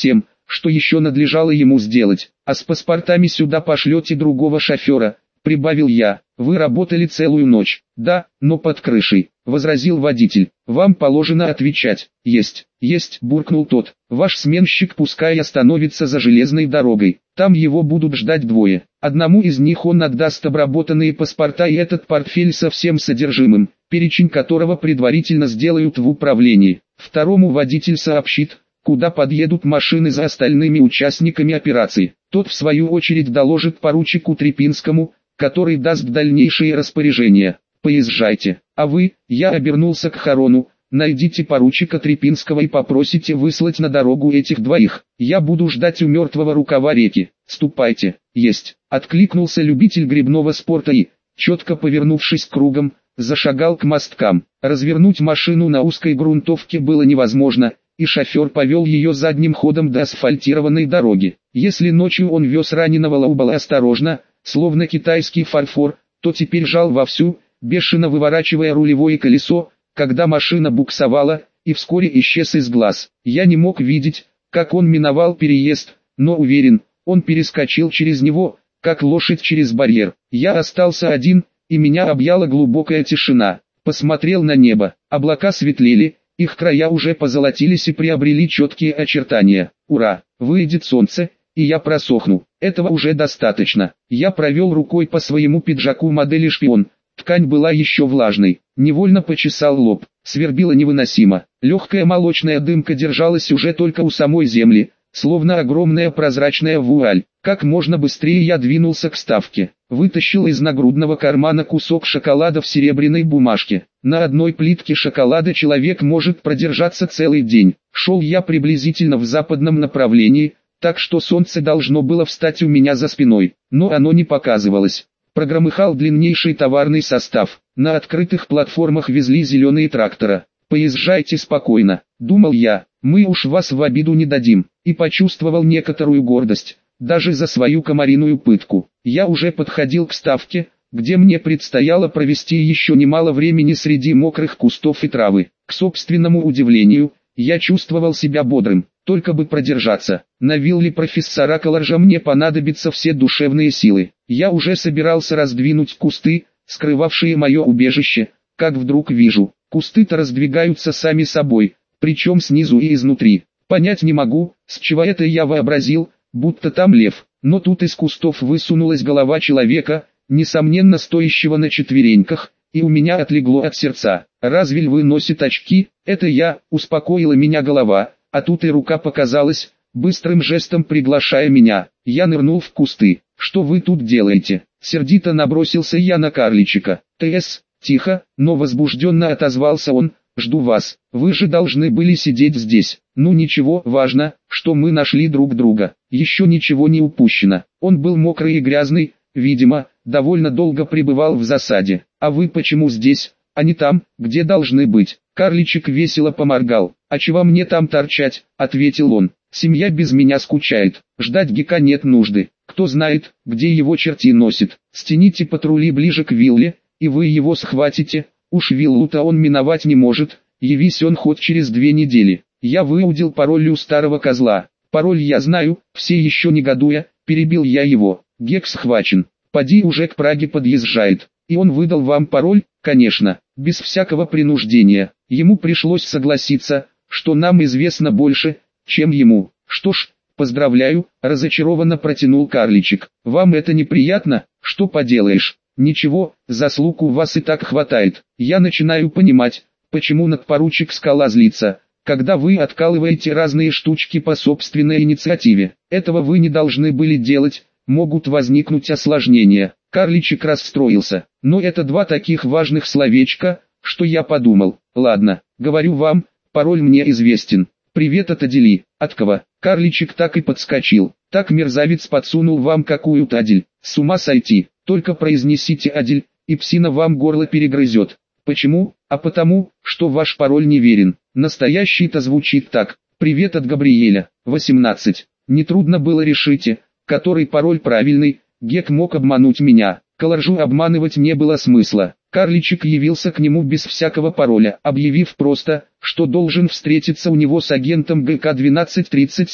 что еще надлежало ему сделать. А с паспортами сюда пошлете другого шофера, прибавил я. Вы работали целую ночь. Да, но под крышей, возразил водитель. Вам положено отвечать. Есть, буркнул тот. Ваш сменщик пускай остановится за железной дорогой. Там его будут ждать двое. Одному из них он отдаст обработанные паспорта и этот портфель со всем содержимым, перечень которого предварительно сделают в управлении. Второму водитель сообщит, куда подъедут машины за остальными участниками операции. Тот в свою очередь доложит поручику Трепинскому, который даст дальнейшие распоряжения. Поезжайте. А вы, я обернулся к Харону, найдите поручика Трепинского и попросите выслать на дорогу этих двоих. Я буду ждать у мертвого рукава реки. Ступайте. Есть. Откликнулся любитель гребного спорта и, четко повернувшись кругом, зашагал к мосткам. Развернуть машину на узкой грунтовке было невозможно, и шофер повел ее задним ходом до асфальтированной дороги. Если ночью он вез раненого Лаубала осторожно, словно китайский фарфор, то теперь жал вовсю, бешено выворачивая рулевое колесо, когда машина буксовала, и вскоре исчез из глаз. Я не мог видеть, как он миновал переезд, но уверен, он перескочил через него, как лошадь через барьер. Я остался один, и меня объяла глубокая тишина. Посмотрел на небо, облака светлели, их края уже позолотились и приобрели четкие очертания. Ура, выйдет солнце, и я просохну. Этого уже достаточно. Я провел рукой по своему пиджаку модели «Шпион». Ткань была еще влажной. Невольно почесал лоб. Свербило невыносимо. Легкая молочная дымка держалась уже только у самой земли, словно огромная прозрачная вуаль. Как можно быстрее я двинулся к ставке. Вытащил из нагрудного кармана кусок шоколада в серебряной бумажке. На одной плитке шоколада человек может продержаться целый день. Шел я приблизительно в западном направлении, так что солнце должно было встать у меня за спиной, но оно не показывалось. Прогромыхал длиннейший товарный состав. На открытых платформах везли зеленые трактора. «Поезжайте спокойно», — думал я, — «мы уж вас в обиду не дадим». И почувствовал некоторую гордость, даже за свою комариную пытку. Я уже подходил к ставке, где мне предстояло провести еще немало времени среди мокрых кустов и травы. К собственному удивлению, я чувствовал себя бодрым, только бы продержаться. На вилле профессора Колоржа мне понадобятся все душевные силы. Я уже собирался раздвинуть кусты, скрывавшие мое убежище, как вдруг вижу, кусты-то раздвигаются сами собой, причем снизу и изнутри. Понять не могу, с чего это я вообразил, будто там лев, но тут из кустов высунулась голова человека, несомненно стоящего на четвереньках, и у меня отлегло от сердца. «Разве львы носят очки?» «Это я», — успокоила меня голова, а тут и рука показалась, быстрым жестом приглашая меня. Я нырнул в кусты. «Что вы тут делаете?» Сердито набросился я на карличика. «ТС, тихо», но возбужденно отозвался он, «жду вас, вы же должны были сидеть здесь». «Ну ничего, важно, что мы нашли друг друга, еще ничего не упущено». Он был мокрый и грязный, видимо, довольно долго пребывал в засаде. «А вы почему здесь, а не там, где должны быть?» Карличик весело поморгал. «А чего мне там торчать?» — ответил он. «Семья без меня скучает, ждать Гека нет нужды. Кто знает, где его черти носит. Стяните патрули ближе к вилле, и вы его схватите. Уж виллу-то он миновать не может, явись он хоть через 2 недели». Я выудил пароль у старого козла. «Пароль я знаю», все еще негодуя, перебил я его. «Гек схвачен, поди уже к Праге подъезжает». «И он выдал вам пароль?» «Конечно, без всякого принуждения». Ему пришлось согласиться, что нам известно больше, чем ему. «Что ж, поздравляю», разочарованно протянул карличик. «Вам это неприятно? Что поделаешь? Ничего, заслуг у вас и так хватает. Я начинаю понимать, почему надпоручик Скала злится, когда вы откалываете разные штучки по собственной инициативе. Этого вы не должны были делать, могут возникнуть осложнения». Карличик расстроился. «Но это 2 таких важных словечка, что я подумал. Ладно, говорю вам, пароль мне известен. Привет от Адели». «От кого?» Карличик так и подскочил. «Так мерзавец подсунул вам какую-то Адель. С ума сойти. Только произнесите Адель, и псина вам горло перегрызет». «Почему?» «А потому, что ваш пароль неверен. Настоящий-то звучит так. Привет от Габриэля, 18. Нетрудно было решить, который пароль правильный. Гек мог обмануть меня. Колоржу обманывать не было смысла. Карличик явился к нему без всякого пароля, объявив просто, что должен встретиться у него с агентом ГК-1237.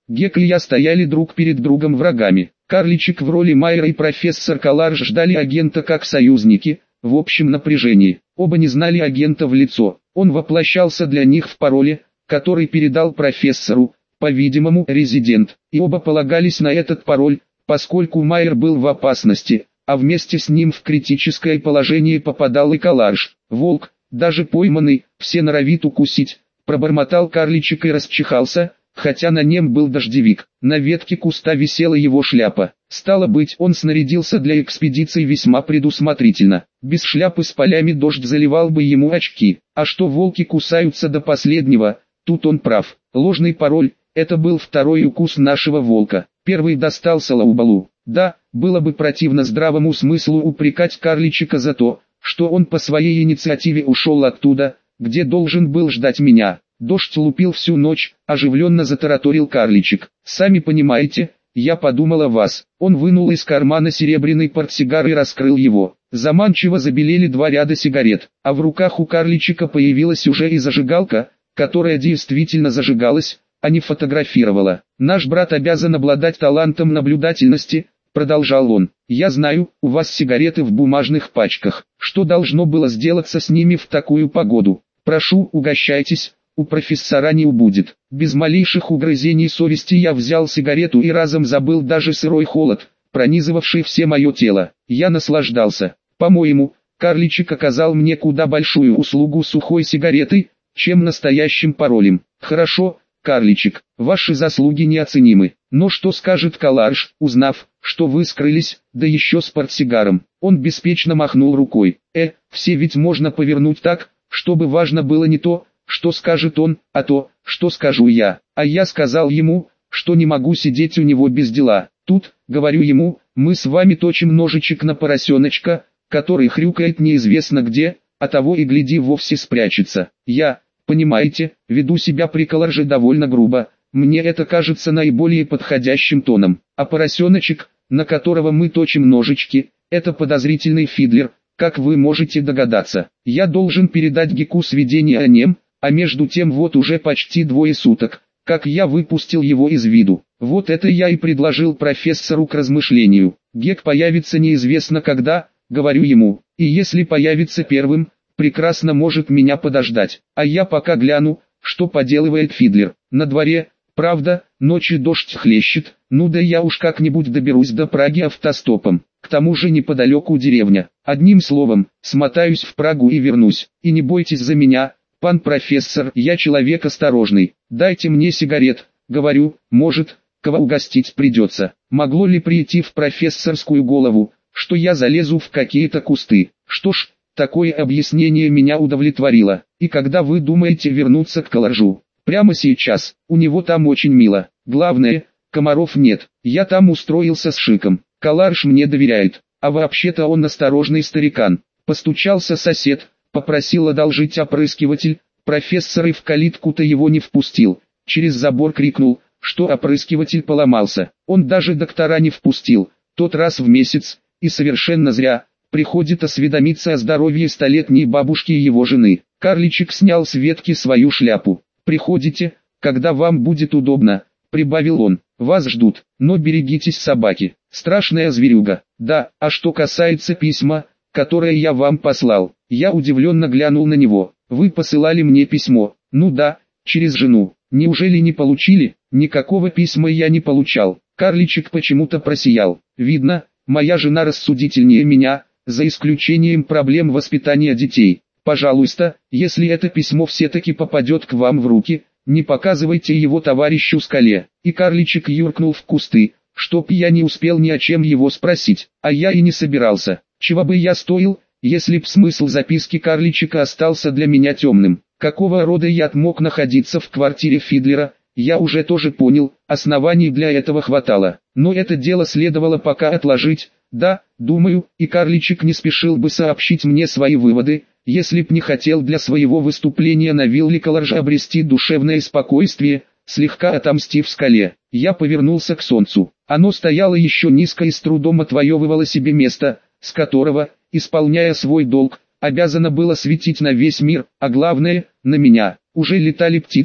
Гек и я стояли друг перед другом врагами. Карличек в роли Майера и профессор Каларж ждали агента как союзники, в общем напряжении. Оба не знали агента в лицо. Он воплощался для них в пароле, который передал профессору, по-видимому, резидент. И оба полагались на этот пароль, поскольку Майер был в опасности, а вместе с ним в критическое положение попадал и Каларж. Волк, даже пойманный, все норовит укусить, пробормотал карличек и расчихался, хотя на нем был дождевик. На ветке куста висела его шляпа. Стало быть, он снарядился для экспедиции весьма предусмотрительно. Без шляпы с полями дождь заливал бы ему очки. А что волки кусаются до последнего, тут он прав. Ложный пароль, это был второй укус нашего волка. Первый достался Лаубалу. Да, было бы противно здравому смыслу упрекать карличика за то, что он по своей инициативе ушел оттуда, где должен был ждать меня. Дождь лупил всю ночь, оживленно затараторил карличик. Сами понимаете, я подумал о вас. Он вынул из кармана серебряный портсигар и раскрыл его. Заманчиво забелели 2 ряда сигарет, а в руках у карличика появилась уже и зажигалка, которая действительно зажигалась, а не фотографировала. Наш брат обязан обладать талантом наблюдательности, продолжал он. Я знаю, у вас сигареты в бумажных пачках. Что должно было сделаться с ними в такую погоду? Прошу, угощайтесь. У профессора не убудет. Без малейших угрызений совести я взял сигарету и разом забыл даже сырой холод, пронизывавший все мое тело. Я наслаждался. По-моему, карличик оказал мне куда большую услугу сухой сигаретой, чем настоящим паролем. Хорошо, карличик, ваши заслуги неоценимы. Но что скажет Каларж, узнав, что вы скрылись, да еще с портсигаром? Он беспечно махнул рукой. Все ведь можно повернуть так, чтобы важно было не то, что скажет он, а то, что скажу я. А я сказал ему, что не могу сидеть у него без дела. Тут, говорю ему, мы с вами точим ножичек на поросеночка, который хрюкает неизвестно где, а того и гляди вовсе спрячется. Я, понимаете, веду себя при Каларже довольно грубо, мне это кажется наиболее подходящим тоном. А поросеночек, на которого мы точим ножички, это подозрительный фидлер, как вы можете догадаться. Я должен передать Геку сведения о нем, а между тем вот уже почти 2 суток, как я выпустил его из виду. Вот это я и предложил профессору к размышлению. Гек появится неизвестно когда, говорю ему, и если появится первым, прекрасно может меня подождать. А я пока гляну, что поделывает фидлер. На дворе, правда, ночью дождь хлещет, ну да я уж как-нибудь доберусь до Праги автостопом. К тому же неподалеку деревня. Одним словом, смотаюсь в Прагу и вернусь. И не бойтесь за меня, пан профессор, я человек осторожный. Дайте мне сигарет, говорю, может, кого угостить придется. Могло ли прийти в профессорскую голову, что я залезу в какие-то кусты? Что ж, такое объяснение меня удовлетворило. И когда вы думаете вернуться к Каларжу? Прямо сейчас, у него там очень мило. Главное, комаров нет. Я там устроился с шиком. Каларж мне доверяет, а вообще-то он осторожный старикан. Постучался сосед, попросил одолжить опрыскиватель, профессор и в калитку-то его не впустил. Через забор крикнул, что опрыскиватель поломался. Он даже доктора не впустил, тот раз в месяц, и совершенно зря. Приходит осведомиться о здоровье 100-летней бабушки и его жены. Карличик снял с ветки свою шляпу. «Приходите, когда вам будет удобно», — прибавил он. «Вас ждут, но берегитесь собаки. Страшная зверюга. Да, а что касается письма, которое я вам послал». Я удивленно глянул на него. «Вы посылали мне письмо?» «Ну да, через жену. Неужели не получили?» «Никакого письма я не получал». Карличик почему-то просиял. «Видно, моя жена рассудительнее меня, за исключением проблем воспитания детей. Пожалуйста, если это письмо все-таки попадет к вам в руки, не показывайте его товарищу Скале». И карличик юркнул в кусты, чтоб я не успел ни о чем его спросить, а я и не собирался. Чего бы я стоил, если б смысл записки карличика остался для меня темным. Какого рода яд мог находиться в квартире Фидлера, я уже тоже понял, оснований для этого хватало. Но это дело следовало пока отложить. Да, думаю, и карличик не спешил бы сообщить мне свои выводы, если б не хотел для своего выступления на вилле Каларжа обрести душевное спокойствие, слегка отомстив Скале. Я повернулся к солнцу. Оно стояло еще низко и с трудом отвоевывало себе место, с которого, исполняя свой долг, обязано было светить на весь мир, а главное, на меня. Уже летали птицы,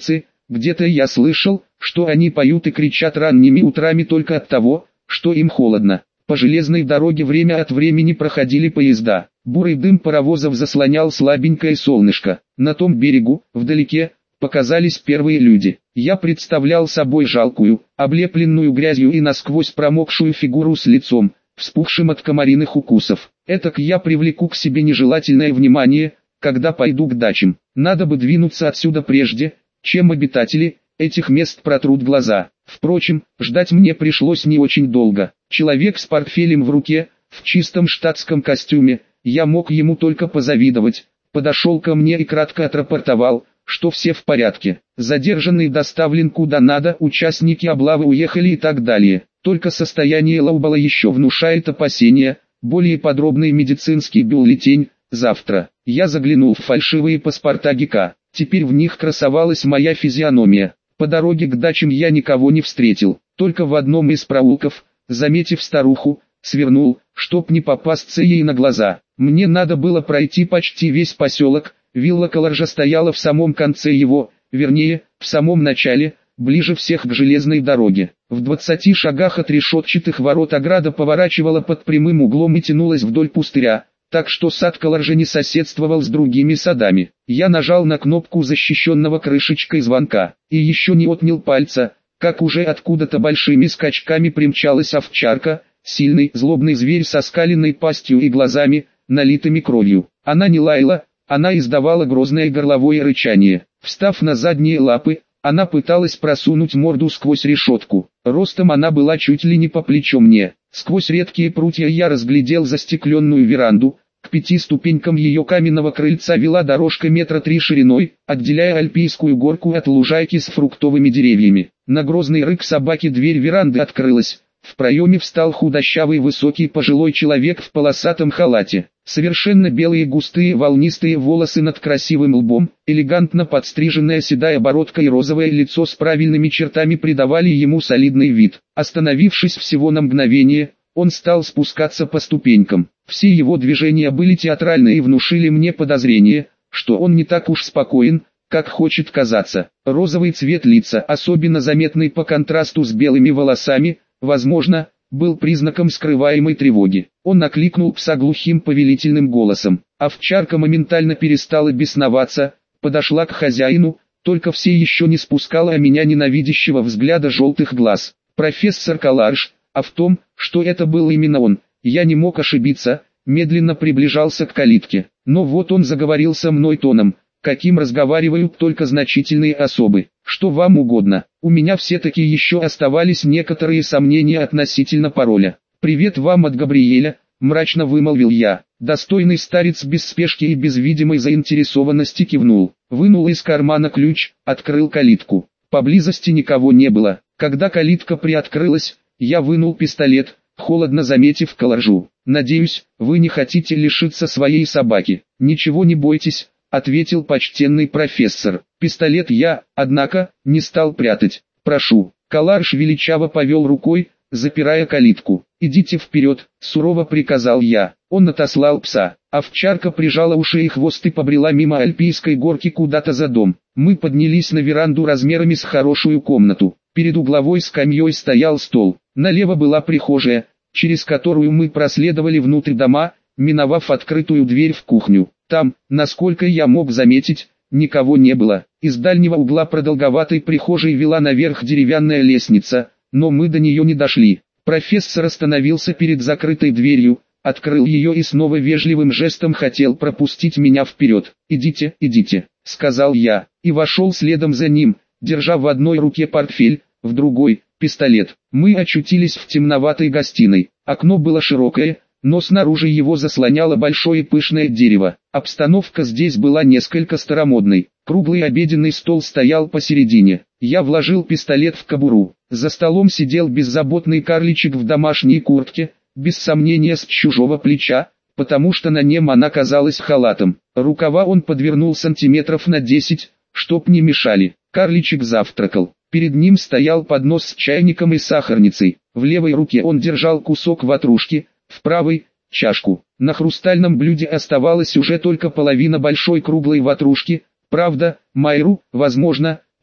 Где-то я слышал, что они поют и кричат ранними утрами только от того, что им холодно. По железной дороге время от времени проходили поезда. Бурый дым паровозов заслонял слабенькое солнышко. На том берегу, вдалеке, показались первые люди. Я представлял собой жалкую, облепленную грязью и насквозь промокшую фигуру с лицом, вспухшим от комариных укусов. Этак я привлеку к себе нежелательное внимание, когда пойду к дачам. Надо бы двинуться отсюда прежде, чем обитатели этих мест протрут глаза. Впрочем, ждать мне пришлось не очень долго. Человек с портфелем в руке, в чистом штатском костюме, я мог ему только позавидовать, подошел ко мне и кратко отрапортовал, что все в порядке. Задержанный доставлен куда надо, участники облавы уехали и так далее. Только состояние Лаубала еще внушает опасения, более подробный медицинский бюллетень завтра. Я заглянул в фальшивые паспорта ГК, теперь в них красовалась моя физиономия. По дороге к дачам я никого не встретил, только в одном из проулков, заметив старуху, свернул, чтоб не попасться ей на глаза. Мне надо было пройти почти весь поселок, вилла Каларжа стояла в самом конце его, вернее, в самом начале, ближе всех к железной дороге. В 20 шагах от решетчатых ворот ограда поворачивала под прямым углом и тянулась вдоль пустыря, так что сад Каларжа не соседствовал с другими садами. Я нажал на кнопку защищенного крышечкой звонка, и еще не отнял пальца, как уже откуда-то большими скачками примчалась овчарка, сильный злобный зверь со скаленной пастью и глазами, налитыми кровью. Она не лаяла, она издавала грозное горловое рычание. Встав на задние лапы, она пыталась просунуть морду сквозь решетку. Ростом она была чуть ли не по плечо мне. Сквозь редкие прутья я разглядел застекленную веранду. К 5 ступенькам ее каменного крыльца вела дорожка метра 3 шириной, отделяя альпийскую горку от лужайки с фруктовыми деревьями. На грозный рык собаки дверь веранды открылась. В проеме встал худощавый высокий пожилой человек в полосатом халате. Совершенно белые густые волнистые волосы над красивым лбом, элегантно подстриженная седая бородка и розовое лицо с правильными чертами придавали ему солидный вид. Остановившись всего на мгновение, он стал спускаться по ступенькам. Все его движения были театральны и внушили мне подозрение, что он не так уж спокоен, как хочет казаться. Розовый цвет лица, особенно заметный по контрасту с белыми волосами, возможно, был признаком скрываемой тревоги. Он накликнул пса глухим повелительным голосом. Овчарка моментально перестала бесноваться, подошла к хозяину, только все еще не спускала о меня ненавидящего взгляда желтых глаз. Профессор Каларж, а в том, что это был именно он, я не мог ошибиться, медленно приближался к калитке. Но вот он заговорил со мной тоном, каким разговаривают только значительные особы. Что вам угодно? У меня все-таки еще оставались некоторые сомнения относительно пароля. «Привет вам от Габриэля», — мрачно вымолвил я. Достойный старец без спешки и без видимой заинтересованности кивнул. Вынул из кармана ключ, открыл калитку. Поблизости никого не было. Когда калитка приоткрылась, я вынул пистолет, холодно заметив Каларжу. «Надеюсь, вы не хотите лишиться своей собаки». «Ничего не бойтесь», — ответил почтенный профессор. Пистолет я, однако, не стал прятать. «Прошу». Каларж величаво повел рукой, запирая калитку. «Идите вперед», — сурово приказал я. Он отослал пса. Овчарка прижала уши и хвост и побрела мимо альпийской горки куда-то за дом. Мы поднялись на веранду размерами с хорошую комнату. Перед угловой скамьей стоял стол. Налево была прихожая, через которую мы проследовали внутрь дома, миновав открытую дверь в кухню. Там, насколько я мог заметить, никого не было. Из дальнего угла продолговатой прихожей вела наверх деревянная лестница, но мы до нее не дошли. Профессор остановился перед закрытой дверью, открыл ее и снова вежливым жестом хотел пропустить меня вперед. «Идите, идите», — сказал я, и вошел следом за ним, держа в одной руке портфель, в другой — пистолет. Мы очутились в темноватой гостиной. Окно было широкое, но снаружи его заслоняло большое пышное дерево. Обстановка здесь была несколько старомодной. Круглый обеденный стол стоял посередине. Я вложил пистолет в кобуру. За столом сидел беззаботный карличик в домашней куртке, без сомнения с чужого плеча, потому что на нем она казалась халатом. Рукава он подвернул сантиметров на 10, чтоб не мешали. Карличик завтракал. Перед ним стоял поднос с чайником и сахарницей. В левой руке он держал кусок ватрушки, в правой — чашку. На хрустальном блюде оставалась уже только половина большой круглой ватрушки. Правда, Майру, возможно,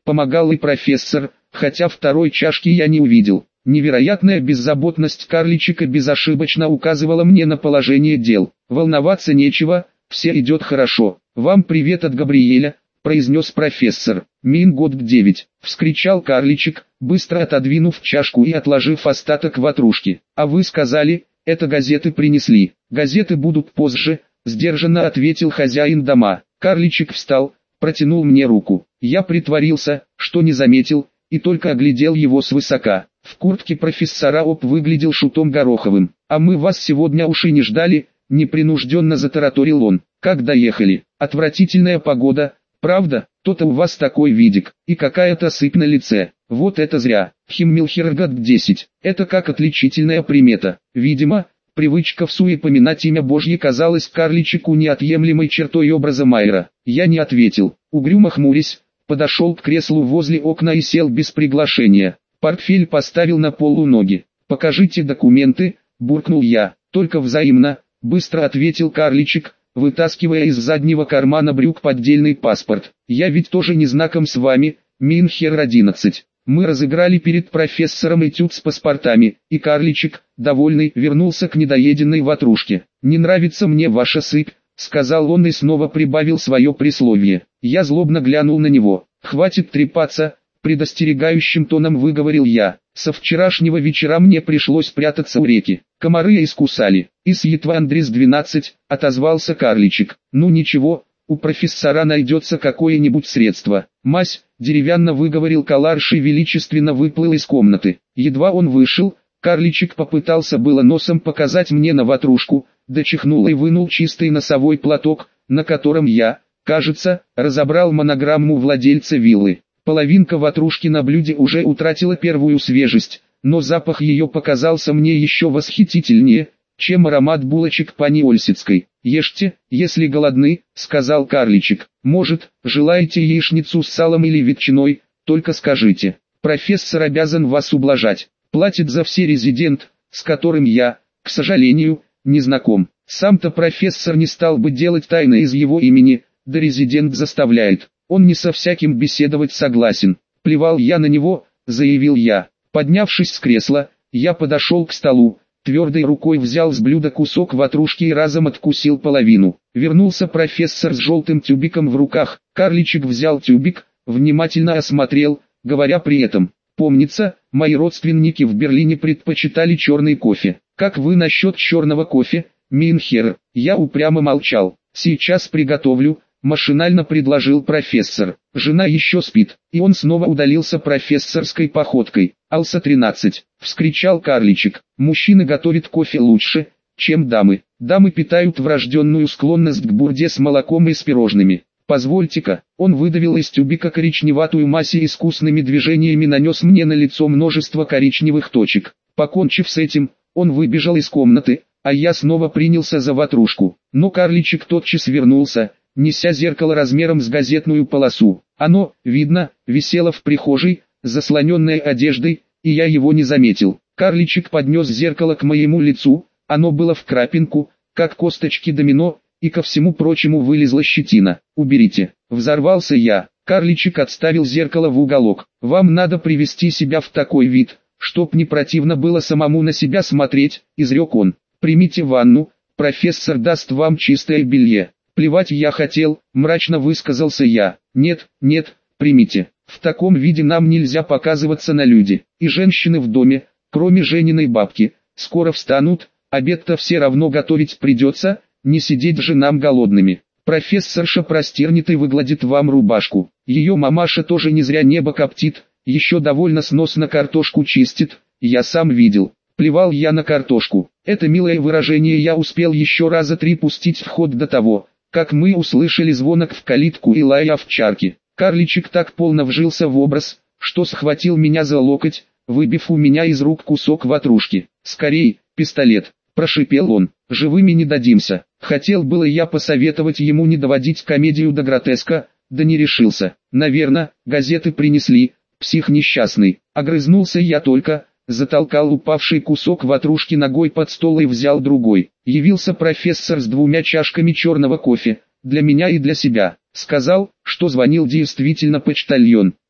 Помогал и профессор, хотя второй чашки я не увидел. Невероятная беззаботность карличика безошибочно указывала мне на положение дел. Волноваться нечего, все идет хорошо. «Вам привет от Габриэля», — произнес профессор. «Мин год 9», — вскричал карличик, быстро отодвинув чашку и отложив остаток ватрушки. «А вы сказали, это газеты принесли». «Газеты будут позже», — сдержанно ответил хозяин дома. Карличик встал, протянул мне руку. Я притворился, что не заметил, и только оглядел его свысока. В куртке профессора Оп выглядел шутом Гороховым. «А мы вас сегодня уж и не ждали», — непринужденно затараторил он. «Как доехали? Отвратительная погода, правда? То-то у вас такой видик, и какая-то сыпь на лице. Вот это зря. Химмелхергат 10. Это как отличительная примета. Видимо, привычка всуе поминать имя Божье казалась карличику неотъемлемой чертой образа Майера. Я не ответил. Угрюмо хмурясь, подошел к креслу возле окна и сел без приглашения. Портфель поставил на полу ноги. «Покажите документы», — буркнул я. «Только взаимно», — быстро ответил карличик, вытаскивая из заднего кармана брюк поддельный паспорт. «Я ведь тоже не знаком с вами, Минхер 11. Мы разыграли перед профессором этюд с паспортами, и карличик, довольный, вернулся к недоеденной ватрушке. «Не нравится мне ваша сыпь», — сказал он и снова прибавил свое присловие. Я злобно глянул на него. «Хватит трепаться», — предостерегающим тоном выговорил я. «Со вчерашнего вечера мне пришлось прятаться у реки. Комары искусали». «Из Етвандрис 12», — отозвался карличик. «Ну ничего, у профессора найдется какое-нибудь средство». «Мась», — деревянно выговорил Каларш и величественно выплыл из комнаты. Едва он вышел, карличик попытался было носом показать мне на ватрушку, да чихнул и вынул чистый носовой платок, на котором я, кажется, разобрал монограмму владельца виллы. Половинка ватрушки на блюде уже утратила первую свежесть, но запах ее показался мне еще восхитительнее, чем аромат булочек пани Ольсицкой. «Ешьте, если голодны», — сказал карличик. «Может, желаете яичницу с салом или ветчиной, только скажите. Профессор обязан вас ублажать. Платит за все резидент, с которым я, к сожалению, не знаком. Сам-то профессор не стал бы делать тайны из его имени, да резидент заставляет. Он не со всяким беседовать согласен». «Плевал я на него», — заявил я. Поднявшись с кресла, я подошел к столу, твердой рукой взял с блюда кусок ватрушки и разом откусил половину. Вернулся профессор с желтым тюбиком в руках. Карличик взял тюбик, внимательно осмотрел, говоря при этом: «Помнится, мои родственники в Берлине предпочитали черный кофе. Как вы насчет черного кофе, Минхер?» Я упрямо молчал. «Сейчас приготовлю», — машинально предложил профессор. «Жена еще спит», и он снова удалился профессорской походкой. «Алса-13», — вскричал карличик. «Мужчины готовят кофе лучше, чем дамы. Дамы питают врожденную склонность к бурде с молоком и с пирожными. Позвольте-ка». Он выдавил из тюбика коричневатую мазь и искусными движениями нанес мне на лицо множество коричневых точек. Покончив с этим, он выбежал из комнаты, а я снова принялся за ватрушку. Но карличик тотчас вернулся, неся зеркало размером с газетную полосу. Оно, видно, висело в прихожей, заслоненное одеждой, и я его не заметил. Карличик поднес зеркало к моему лицу, оно было в крапинку, как косточки домино, и ко всему прочему вылезла щетина. «Уберите!» — взорвался я. Карличик отставил зеркало в уголок. «Вам надо привести себя в такой вид, чтоб не противно было самому на себя смотреть», — изрек он. «Примите ванну, профессор даст вам чистое белье». «Плевать я хотел», — мрачно высказался я. «Нет, нет, примите. В таком виде нам нельзя показываться на люди. И женщины в доме, кроме Жениной бабки, скоро встанут, обед-то все равно готовить придется, не сидеть же нам голодными. Профессорша простернет и выгладит вам рубашку. Ее мамаша тоже не зря небо коптит, еще довольно сносно картошку чистит, я сам видел». Плевал я на картошку. Это милое выражение я успел еще раза 3 пустить в ход до того, как мы услышали звонок в калитку и лай овчарки. Карличик так полно вжился в образ, что схватил меня за локоть, выбив у меня из рук кусок ватрушки. «Скорей, пистолет!» – прошипел он. «Живыми не дадимся». Хотел было я посоветовать ему не доводить комедию до гротеска, да не решился. «Наверно, газеты принесли, псих несчастный». Огрызнулся я только, затолкал упавший кусок ватрушки ногой под стол и взял другой. Явился профессор с 2 чашками черного кофе, для меня и для себя. Сказал, что звонил действительно почтальон.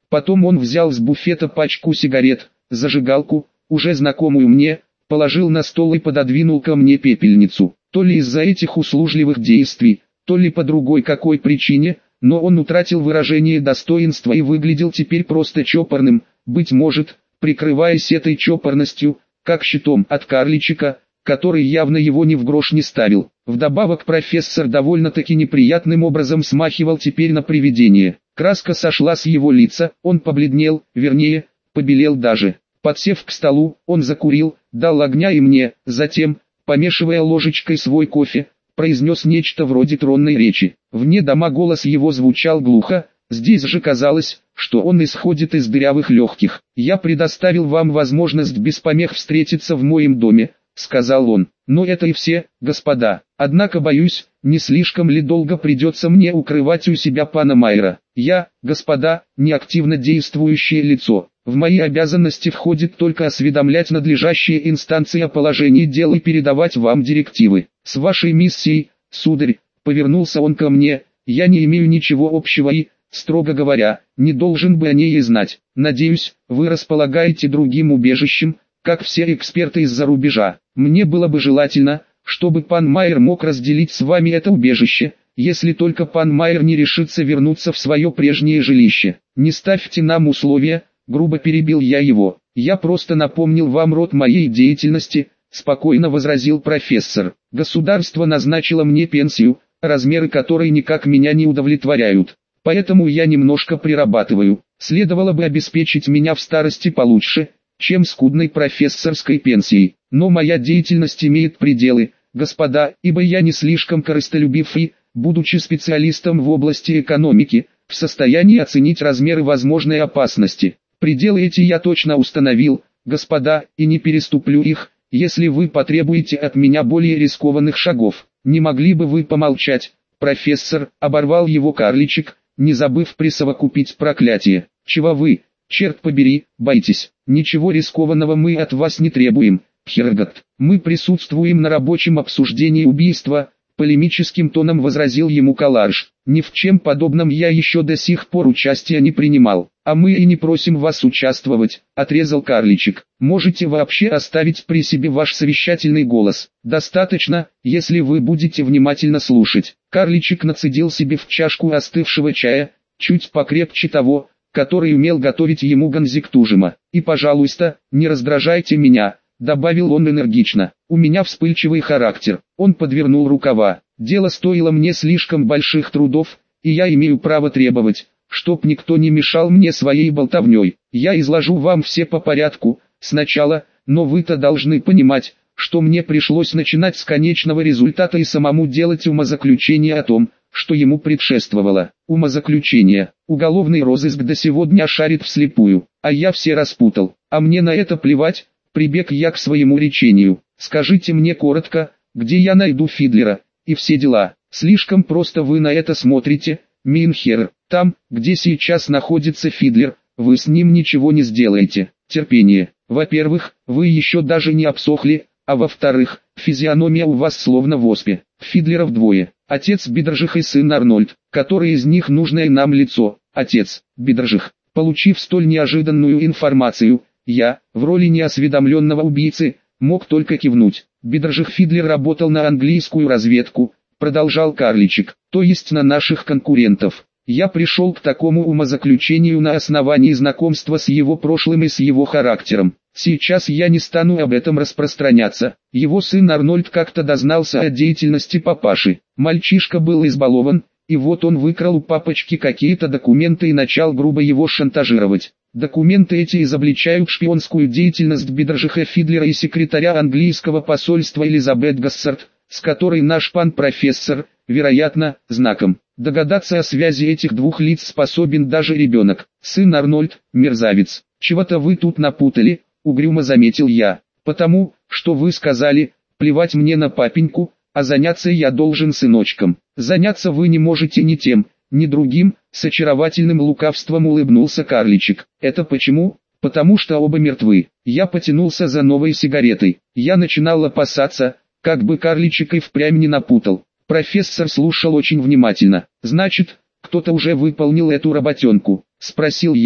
Потом он взял с буфета пачку сигарет, зажигалку, уже знакомую мне, положил на стол и пододвинул ко мне пепельницу. То ли из-за этих услужливых действий, то ли по другой какой причине, но он утратил выражение достоинства и выглядел теперь просто чопорным, быть может, прикрываясь этой чопорностью, как щитом от карличика, который явно его ни в грош не ставил. Вдобавок профессор довольно-таки неприятным образом смахивал теперь на привидение. Краска сошла с его лица, он побледнел, вернее, побелел даже. Подсев к столу, он закурил, дал огня и мне, затем, помешивая ложечкой свой кофе, произнес нечто вроде тронной речи. Вне дома голос его звучал глухо, здесь же казалось, что он исходит из дырявых легких. «Я предоставил вам возможность без помех встретиться в моем доме», — сказал он. «Но это и все, господа. Однако боюсь, не слишком ли долго придется мне укрывать у себя пана Майера. Я, господа, не активно действующее лицо. В мои обязанности входит только осведомлять надлежащие инстанции о положении дел и передавать вам директивы. С вашей миссией, сударь», — повернулся он ко мне, — «я не имею ничего общего и, строго говоря, не должен бы о ней и знать. Надеюсь, вы располагаете другим убежищем, как все эксперты из-за рубежа. Мне было бы желательно, чтобы пан Майер мог разделить с вами это убежище, если только пан Майер не решится вернуться в свое прежнее жилище. Не ставьте нам условия», — грубо перебил я его. «Я просто напомнил вам род моей деятельности», — спокойно возразил профессор. «Государство назначило мне пенсию, размеры которой никак меня не удовлетворяют. Поэтому я немножко прирабатываю. Следовало бы обеспечить меня в старости получше, чем скудной профессорской пенсией. Но моя деятельность имеет пределы, господа, ибо я не слишком корыстолюбив и, будучи специалистом в области экономики, в состоянии оценить размеры возможной опасности. Пределы эти я точно установил, господа, и не переступлю их, если вы потребуете от меня более рискованных шагов. Не могли бы вы помолчать, профессор?» — оборвал его карличик, не забыв присовокупить проклятие. «Чего вы, черт побери, боитесь? Ничего рискованного мы от вас не требуем, Хергот. Мы присутствуем на рабочем обсуждении убийства», — полемическим тоном возразил ему Калаш. «Ни в чем подобном я еще до сих пор участия не принимал. А мы и не просим вас участвовать», — отрезал карличик. «Можете вообще оставить при себе ваш совещательный голос. Достаточно, если вы будете внимательно слушать». Карличик нацедил себе в чашку остывшего чая, чуть покрепче того, который умел готовить ему Ганзиктужима. «И, пожалуйста, не раздражайте меня», — добавил он энергично. «У меня вспыльчивый характер». Он подвернул рукава. «Дело стоило мне слишком больших трудов, и я имею право требовать, чтоб никто не мешал мне своей болтовней. Я изложу вам все по порядку, сначала, но вы-то должны понимать, что мне пришлось начинать с конечного результата и самому делать умозаключение о том, что ему предшествовало. Умозаключение. Уголовный розыск до сегодня шарит вслепую, а я все распутал. А мне на это плевать, прибег я к своему речению. Скажите мне коротко, где я найду Фидлера, и все дела. Слишком просто вы на это смотрите, Минхер. Там, где сейчас находится Фидлер, вы с ним ничего не сделаете. Терпение. Во-первых, вы еще даже не обсохли, а во-вторых, физиономия у вас словно в оспе. Фидлеров двое. Отец Бидержих и сын Арнольд. Который из них нужное нам лицо? Отец, Бидержих. Получив столь неожиданную информацию, я, в роли неосведомленного убийцы, мог только кивнуть. Бидержих Фидлер работал на английскую разведку, продолжал карличик, то есть на наших конкурентов. Я пришел к такому умозаключению на основании знакомства с его прошлым и с его характером. Сейчас я не стану об этом распространяться. Его сын Арнольд как-то дознался о деятельности папаши. Мальчишка был избалован, и вот он выкрал у папочки какие-то документы и начал грубо его шантажировать. Документы эти изобличают шпионскую деятельность Бидержиха Фидлера и секретаря английского посольства Элизабет Гассард, с которой наш пан профессор, вероятно, знаком. Догадаться о связи этих двух лиц способен даже ребенок. Сын Арнольд, мерзавец. «Чего-то вы тут напутали», — угрюмо заметил я. «Потому, что вы сказали, плевать мне на папеньку, а заняться я должен сыночком. Заняться вы не можете ни тем, ни другим», — с очаровательным лукавством улыбнулся карличик. «Это почему?» «Потому что оба мертвы». Я потянулся за новой сигаретой. Я начинал опасаться, как бы карличик и впрямь не напутал. Профессор слушал очень внимательно. «Значит, кто-то уже выполнил эту работенку?» — спросил я.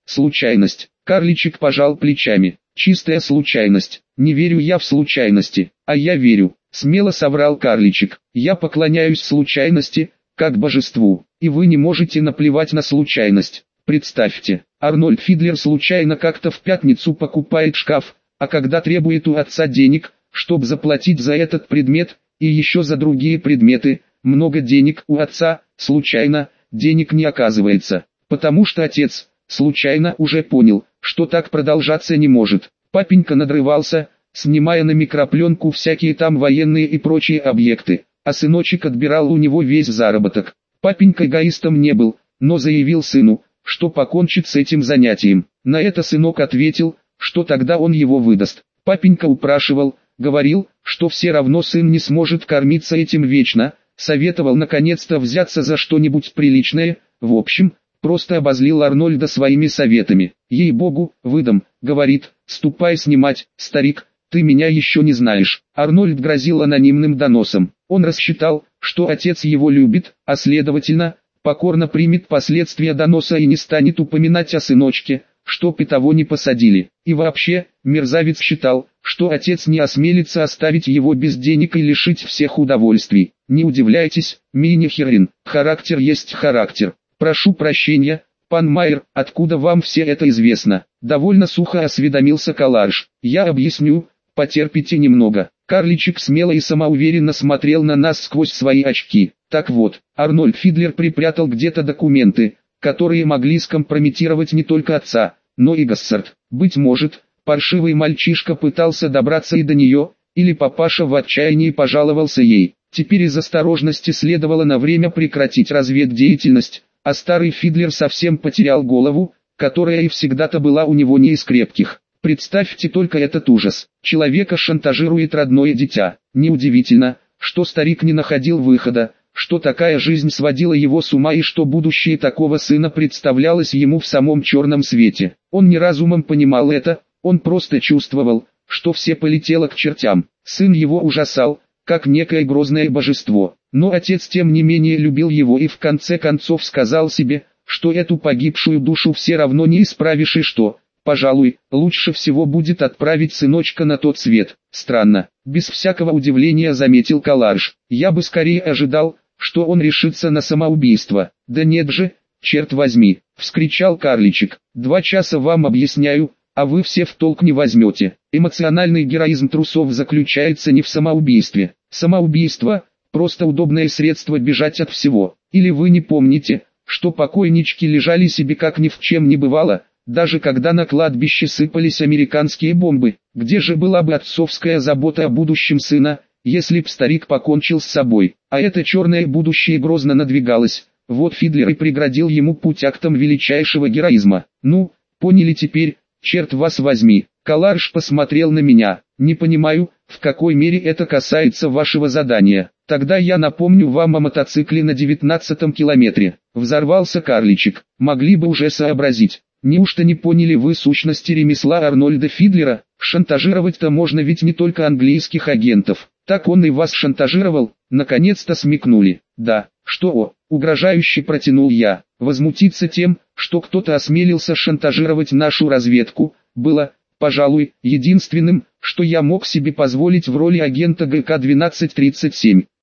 случайность. Карличек пожал плечами. Чистая случайность. Не верю я в случайности, а я верю. Смело соврал Карличек. Я поклоняюсь случайности, как божеству, и вы не можете наплевать на случайность. Представьте, Арнольд Фидлер случайно как-то в пятницу покупает шкаф, а когда требует у отца денег, чтобы заплатить за этот предмет, и еще за другие предметы, много денег у отца, случайно, денег не оказывается, потому что отец, случайно уже понял, что так продолжаться не может. Папенька надрывался, снимая на микропленку всякие там военные и прочие объекты, а сыночек отбирал у него весь заработок. Папенька эгоистом не был, но заявил сыну, что покончит с этим занятием. На это сынок ответил, что тогда он его выдаст. Папенька упрашивал, говорил, что все равно сын не сможет кормиться этим вечно, советовал наконец-то взяться за что-нибудь приличное, в общем, просто обозлил Арнольда своими советами. «Ей-богу, выдам», — говорит, — «ступай снимать, старик, ты меня еще не знаешь». Арнольд грозил анонимным доносом. Он рассчитал, что отец его любит, а следовательно, покорно примет последствия доноса и не станет упоминать о сыночке, чтоб и того не посадили. И вообще, мерзавец считал, что отец не осмелится оставить его без денег и лишить всех удовольствий. Не удивляйтесь, мини-херин, характер есть характер. Прошу прощения, пан Майер, откуда вам все это известно? Довольно сухо осведомился Каларш. Я объясню, потерпите немного. Карличек смело и самоуверенно смотрел на нас сквозь свои очки. Так вот, Арнольд Фидлер припрятал где-то документы, которые могли скомпрометировать не только отца, но и Гассард. Быть может, паршивый мальчишка пытался добраться и до нее, или папаша в отчаянии пожаловался ей. Теперь из осторожности следовало на время прекратить разведдеятельность, а старый Фидлер совсем потерял голову, которая и всегда-то была у него не из крепких. Представьте только этот ужас. Человека шантажирует родное дитя. Неудивительно, что старик не находил выхода, что такая жизнь сводила его с ума и что будущее такого сына представлялось ему в самом черном свете. Он не разумом понимал это, он просто чувствовал, что все полетело к чертям. Сын его ужасал, как некое грозное божество. Но отец тем не менее любил его и в конце концов сказал себе, что эту погибшую душу все равно не исправишь и что, пожалуй, лучше всего будет отправить сыночка на тот свет. Странно, без всякого удивления заметил Каларш. Я бы скорее ожидал, что он решится на самоубийство. Да нет же, черт возьми, вскричал Карличек. 2 часа вам объясняю, а вы все в толк не возьмете. Эмоциональный героизм трусов заключается не в самоубийстве. Самоубийство – просто удобное средство бежать от всего. Или вы не помните, что покойнички лежали себе как ни в чем не бывало, даже когда на кладбище сыпались американские бомбы? Где же была бы отцовская забота о будущем сына, если б старик покончил с собой? А это черное будущее грозно надвигалось. Вот Фидлер и преградил ему путь актом величайшего героизма. Ну, поняли теперь, черт вас возьми. Каларш посмотрел на меня. Не понимаю, в какой мере это касается вашего задания. Тогда я напомню вам о мотоцикле на 19-м километре. Взорвался Карличек. Могли бы уже сообразить. Неужто не поняли вы сущности ремесла Арнольда Фидлера? Шантажировать-то можно ведь не только английских агентов. Так он и вас шантажировал? Наконец-то смекнули. Да, что угрожающе протянул я. Возмутиться тем, что кто-то осмелился шантажировать нашу разведку, было, пожалуй, единственным, что я мог себе позволить в роли агента ГК-1237.